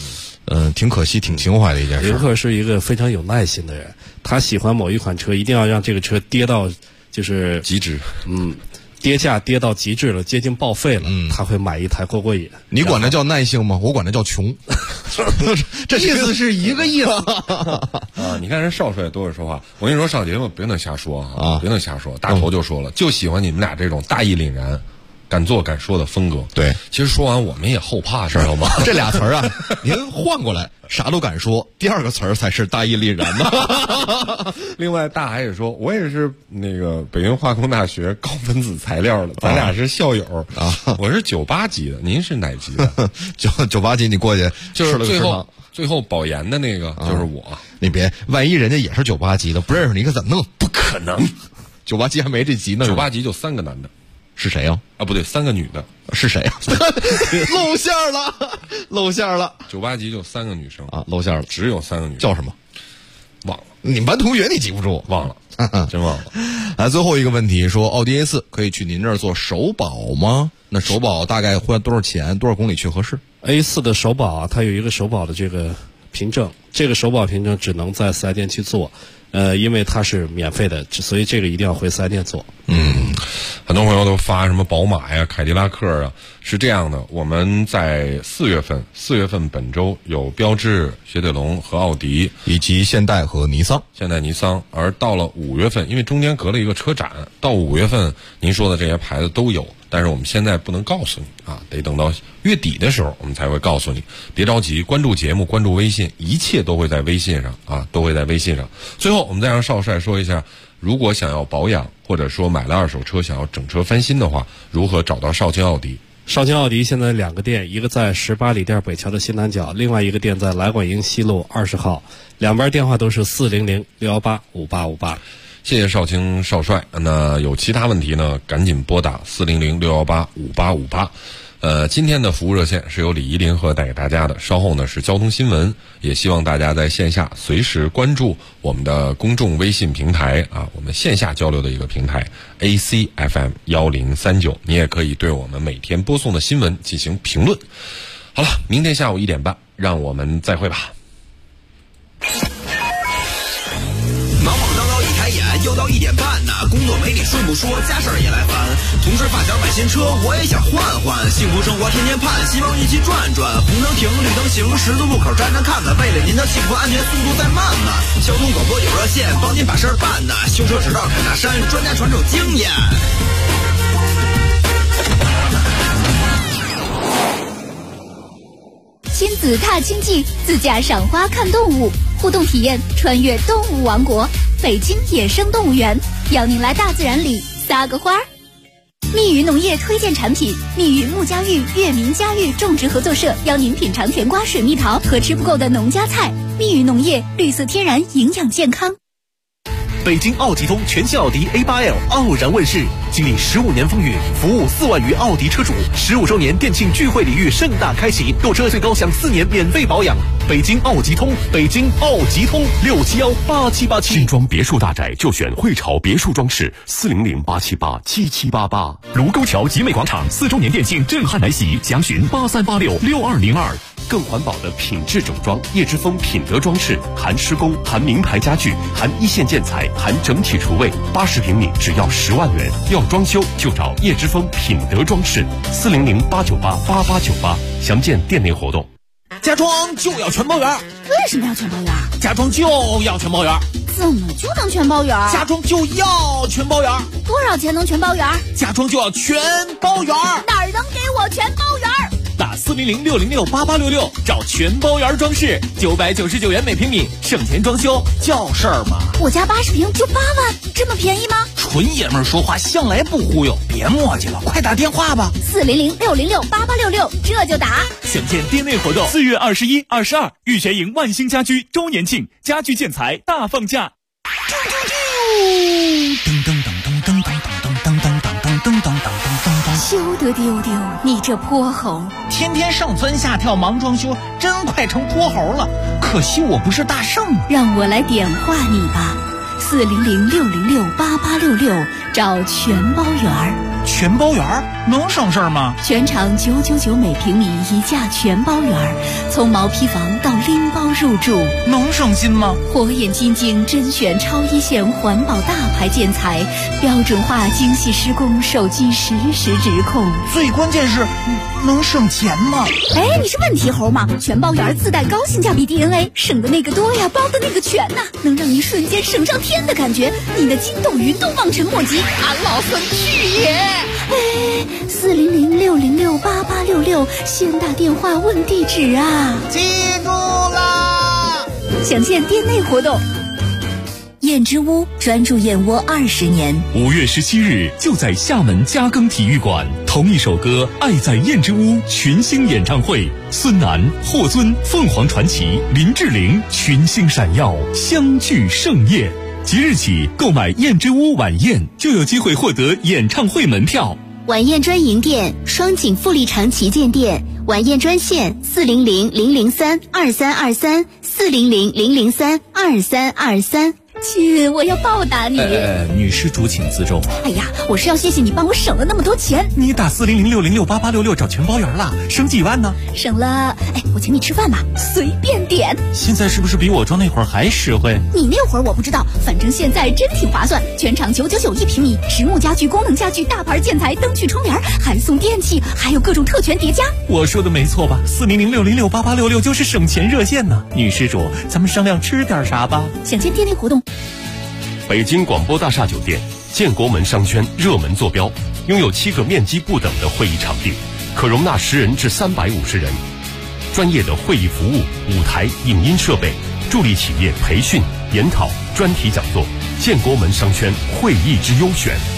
挺可惜，挺情怀的一件事。 林克是一个非常有耐心的人，他喜欢某一款车，一定要让这个车跌到就是极致， 跌价跌到极致了，接近报废了，他会买一台过瘾。 你管它叫耐性吗？我管它叫穷，这意思是一个意思啊！你看人少帅多会说话，我跟你说上节目别能瞎说啊，别能瞎说。大头就说了，就喜欢你们俩这种大义凛然、敢做敢说的风格。 对， 其实说完我们也后怕，知道吗？ 这俩词儿啊，您换过来，啥都敢说，第二个词儿才是大义凛然呢。 另外，大海也说，我也是那个北京化工大学高分子材料的，咱俩是校友啊。我是98级的，您是哪级的 ？98级，你过去就是最后保研的那个就是我。 你别，万一人家也是98级的，不认识你可怎么弄？ 不可能 ，98级还没这级呢。 98级就3个男的。 是谁呀？ 啊，不对，3个女的。 是谁呀？露馅了，露馅了。 98级就3个女生啊，露馅了， 只有3个女生。 叫什么？ 忘了。 你们班同学你记不住？ 忘了，真忘了。 来，最后一个问题，说奥迪 A4 可以去您这儿做首保吗？那首保大概花多少钱？多少公里去合适 ？A4 的首保啊，它有一个首保的这个凭证，这个首保凭证只能在4S店去做。因为它是免费的，所以这个一定要回4S店做。 很多朋友都发什么宝马呀、凯迪拉克啊，是这样的，我们在4月份本周有标致、雪铁龙和奥迪， 以及现代和尼桑， 而到了5月份，因为中间隔了一个车展，到5月份您说的这些牌子都有，但是我们现在不能告诉你啊，得等到月底的时候我们才会告诉你。别着急，关注节目，关注微信，一切都会在微信上啊，都会在微信上。最后我们再让少帅说一下，如果想要保养或者说买了二手车想要整车翻新的话，如何找到少卿奥迪？ 少卿奥迪现在2个店，一个在18里店北桥的西南角，另外一个店在来广营西路20号，两边电话都是400-618-5858。 谢谢少卿少帅。那有其他问题呢，赶紧拨打400-618-5858。今天的服务热线是由李怡林和带给大家的，稍后呢是交通新闻，也希望大家在线下随时关注我们的公众微信平台啊，我们线下交流的一个平台 ACFM 1039，你也可以对我们每天播送的新闻进行评论。好了，明天下午1点半，让我们再会吧。 又到1点半呢，工作没理顺不说，家事儿也来烦。同事发小买新车，我也想换换。幸福生活天天盼，希望一起转转。红灯停，绿灯行，十字路口站站看看。为了您的幸福安全，速度再慢慢。交通广播有热线，帮您把事儿办呢。修车直道开大山，专家传授经验。 亲子踏青记，自驾赏花看动物，互动体验穿越动物王国，北京野生动物园，邀您来大自然里撒个花儿。密云农业推荐产品，密云木家育悦民家育种植合作社邀您品尝甜瓜、水蜜桃和吃不够的农家菜。密云农业，绿色天然，营养健康。 北京奥吉通全新奥迪 A8L 傲然问世，经历15年风雨，服务4万余奥迪车主，15周年店庆聚会礼遇盛大开启，购车最高享4年免费保养。北京奥吉通，北京奥吉通，6718787。 新装别墅大宅就选汇潮别墅装饰，400-878-7788。卢沟桥集美广场4周年店庆震撼来袭，详询83866202。更环保的品质整装，叶之峰品德装饰，含施工，含名牌家具，含一线建材，含整体厨卫，80平米只要10万元。要装修就找叶之峰品德装饰，400-898-8898。详见店内活动。 家装就要全包圆。 为什么要全包圆？ 家装就要全包圆。 怎么就能全包圆？ 家装就要全包圆。 多少钱能全包圆？ 家装就要全包圆。 哪儿能给我全包圆？ 打400-606-8866，找全包圆装饰，999元每平米，省钱装修叫事儿嘛。 我家80平就8万，这么便宜吗？ 纯爷们儿说话向来不忽悠，别磨叽了，快打电话吧。 400-606-8866，这就打。 详见店内活动。4月21、22，玉泉营万兴家居周年庆，家具建材大放价。 噔噔噔噔噔噔噔噔噔噔噔噔噔噔。 休得丢丢，你这泼猴！ 天天上蹿下跳忙装修，真快成泼猴了。可惜我不是大圣， 让我来点化你吧。400-606-8866，找全包圆儿。 全包园能省事儿吗？ 全场999每平米一价全包园，从毛坯房到拎包入住， 能省心吗？ 火眼金睛甄选超一线环保大牌建材，标准化精细施工，手机实时直控。 最关键是能省钱吗？ 哎，你是问题猴吗？全包园自带高性价比 DNA， 省的那个多呀，包的那个全呐，能让你瞬间省上天的感觉，你的筋斗云都望尘莫及。俺老孙去也！哎，400-606-8866，先打电话问地址啊！ 记住啦！ 详见店内活动。燕之屋专注燕窝20年。 5月17日就在厦门嘉庚体育馆，同一首歌《爱在燕之屋》群星演唱会，孙楠、霍尊、凤凰传奇、林志玲群星闪耀，相聚盛宴。即日起购买燕之屋晚宴，就有机会获得演唱会门票。 晚宴专营店：双井富力城旗舰店。晚宴专线：400-003-2323，400-003-2323。 亲，我要报答你。 女施主请自重。 哎呀，我是要谢谢你帮我省了那么多钱。 你打400-606-8866找全包园了，省几万呢？ 省了，哎，我请你吃饭吧，随便点。 现在是不是比我装那会儿还实惠？ 你那会儿我不知道，反正现在真挺划算。全场999一平米，实木家具、功能家具、大牌建材、灯具、窗帘，还送电器，还有各种特权叠加。 我说的没错吧？400-606-8866就是省钱热线呢。女施主，咱们商量吃点啥吧？ 想见店内活动。 北京广播大厦酒店建国门商圈热门坐标，拥有7个面积不等的会议场地，可容纳10人至350人。专业的会议服务、舞台、影音设备，助力企业培训、研讨、专题讲座。建国门商圈会议之优选。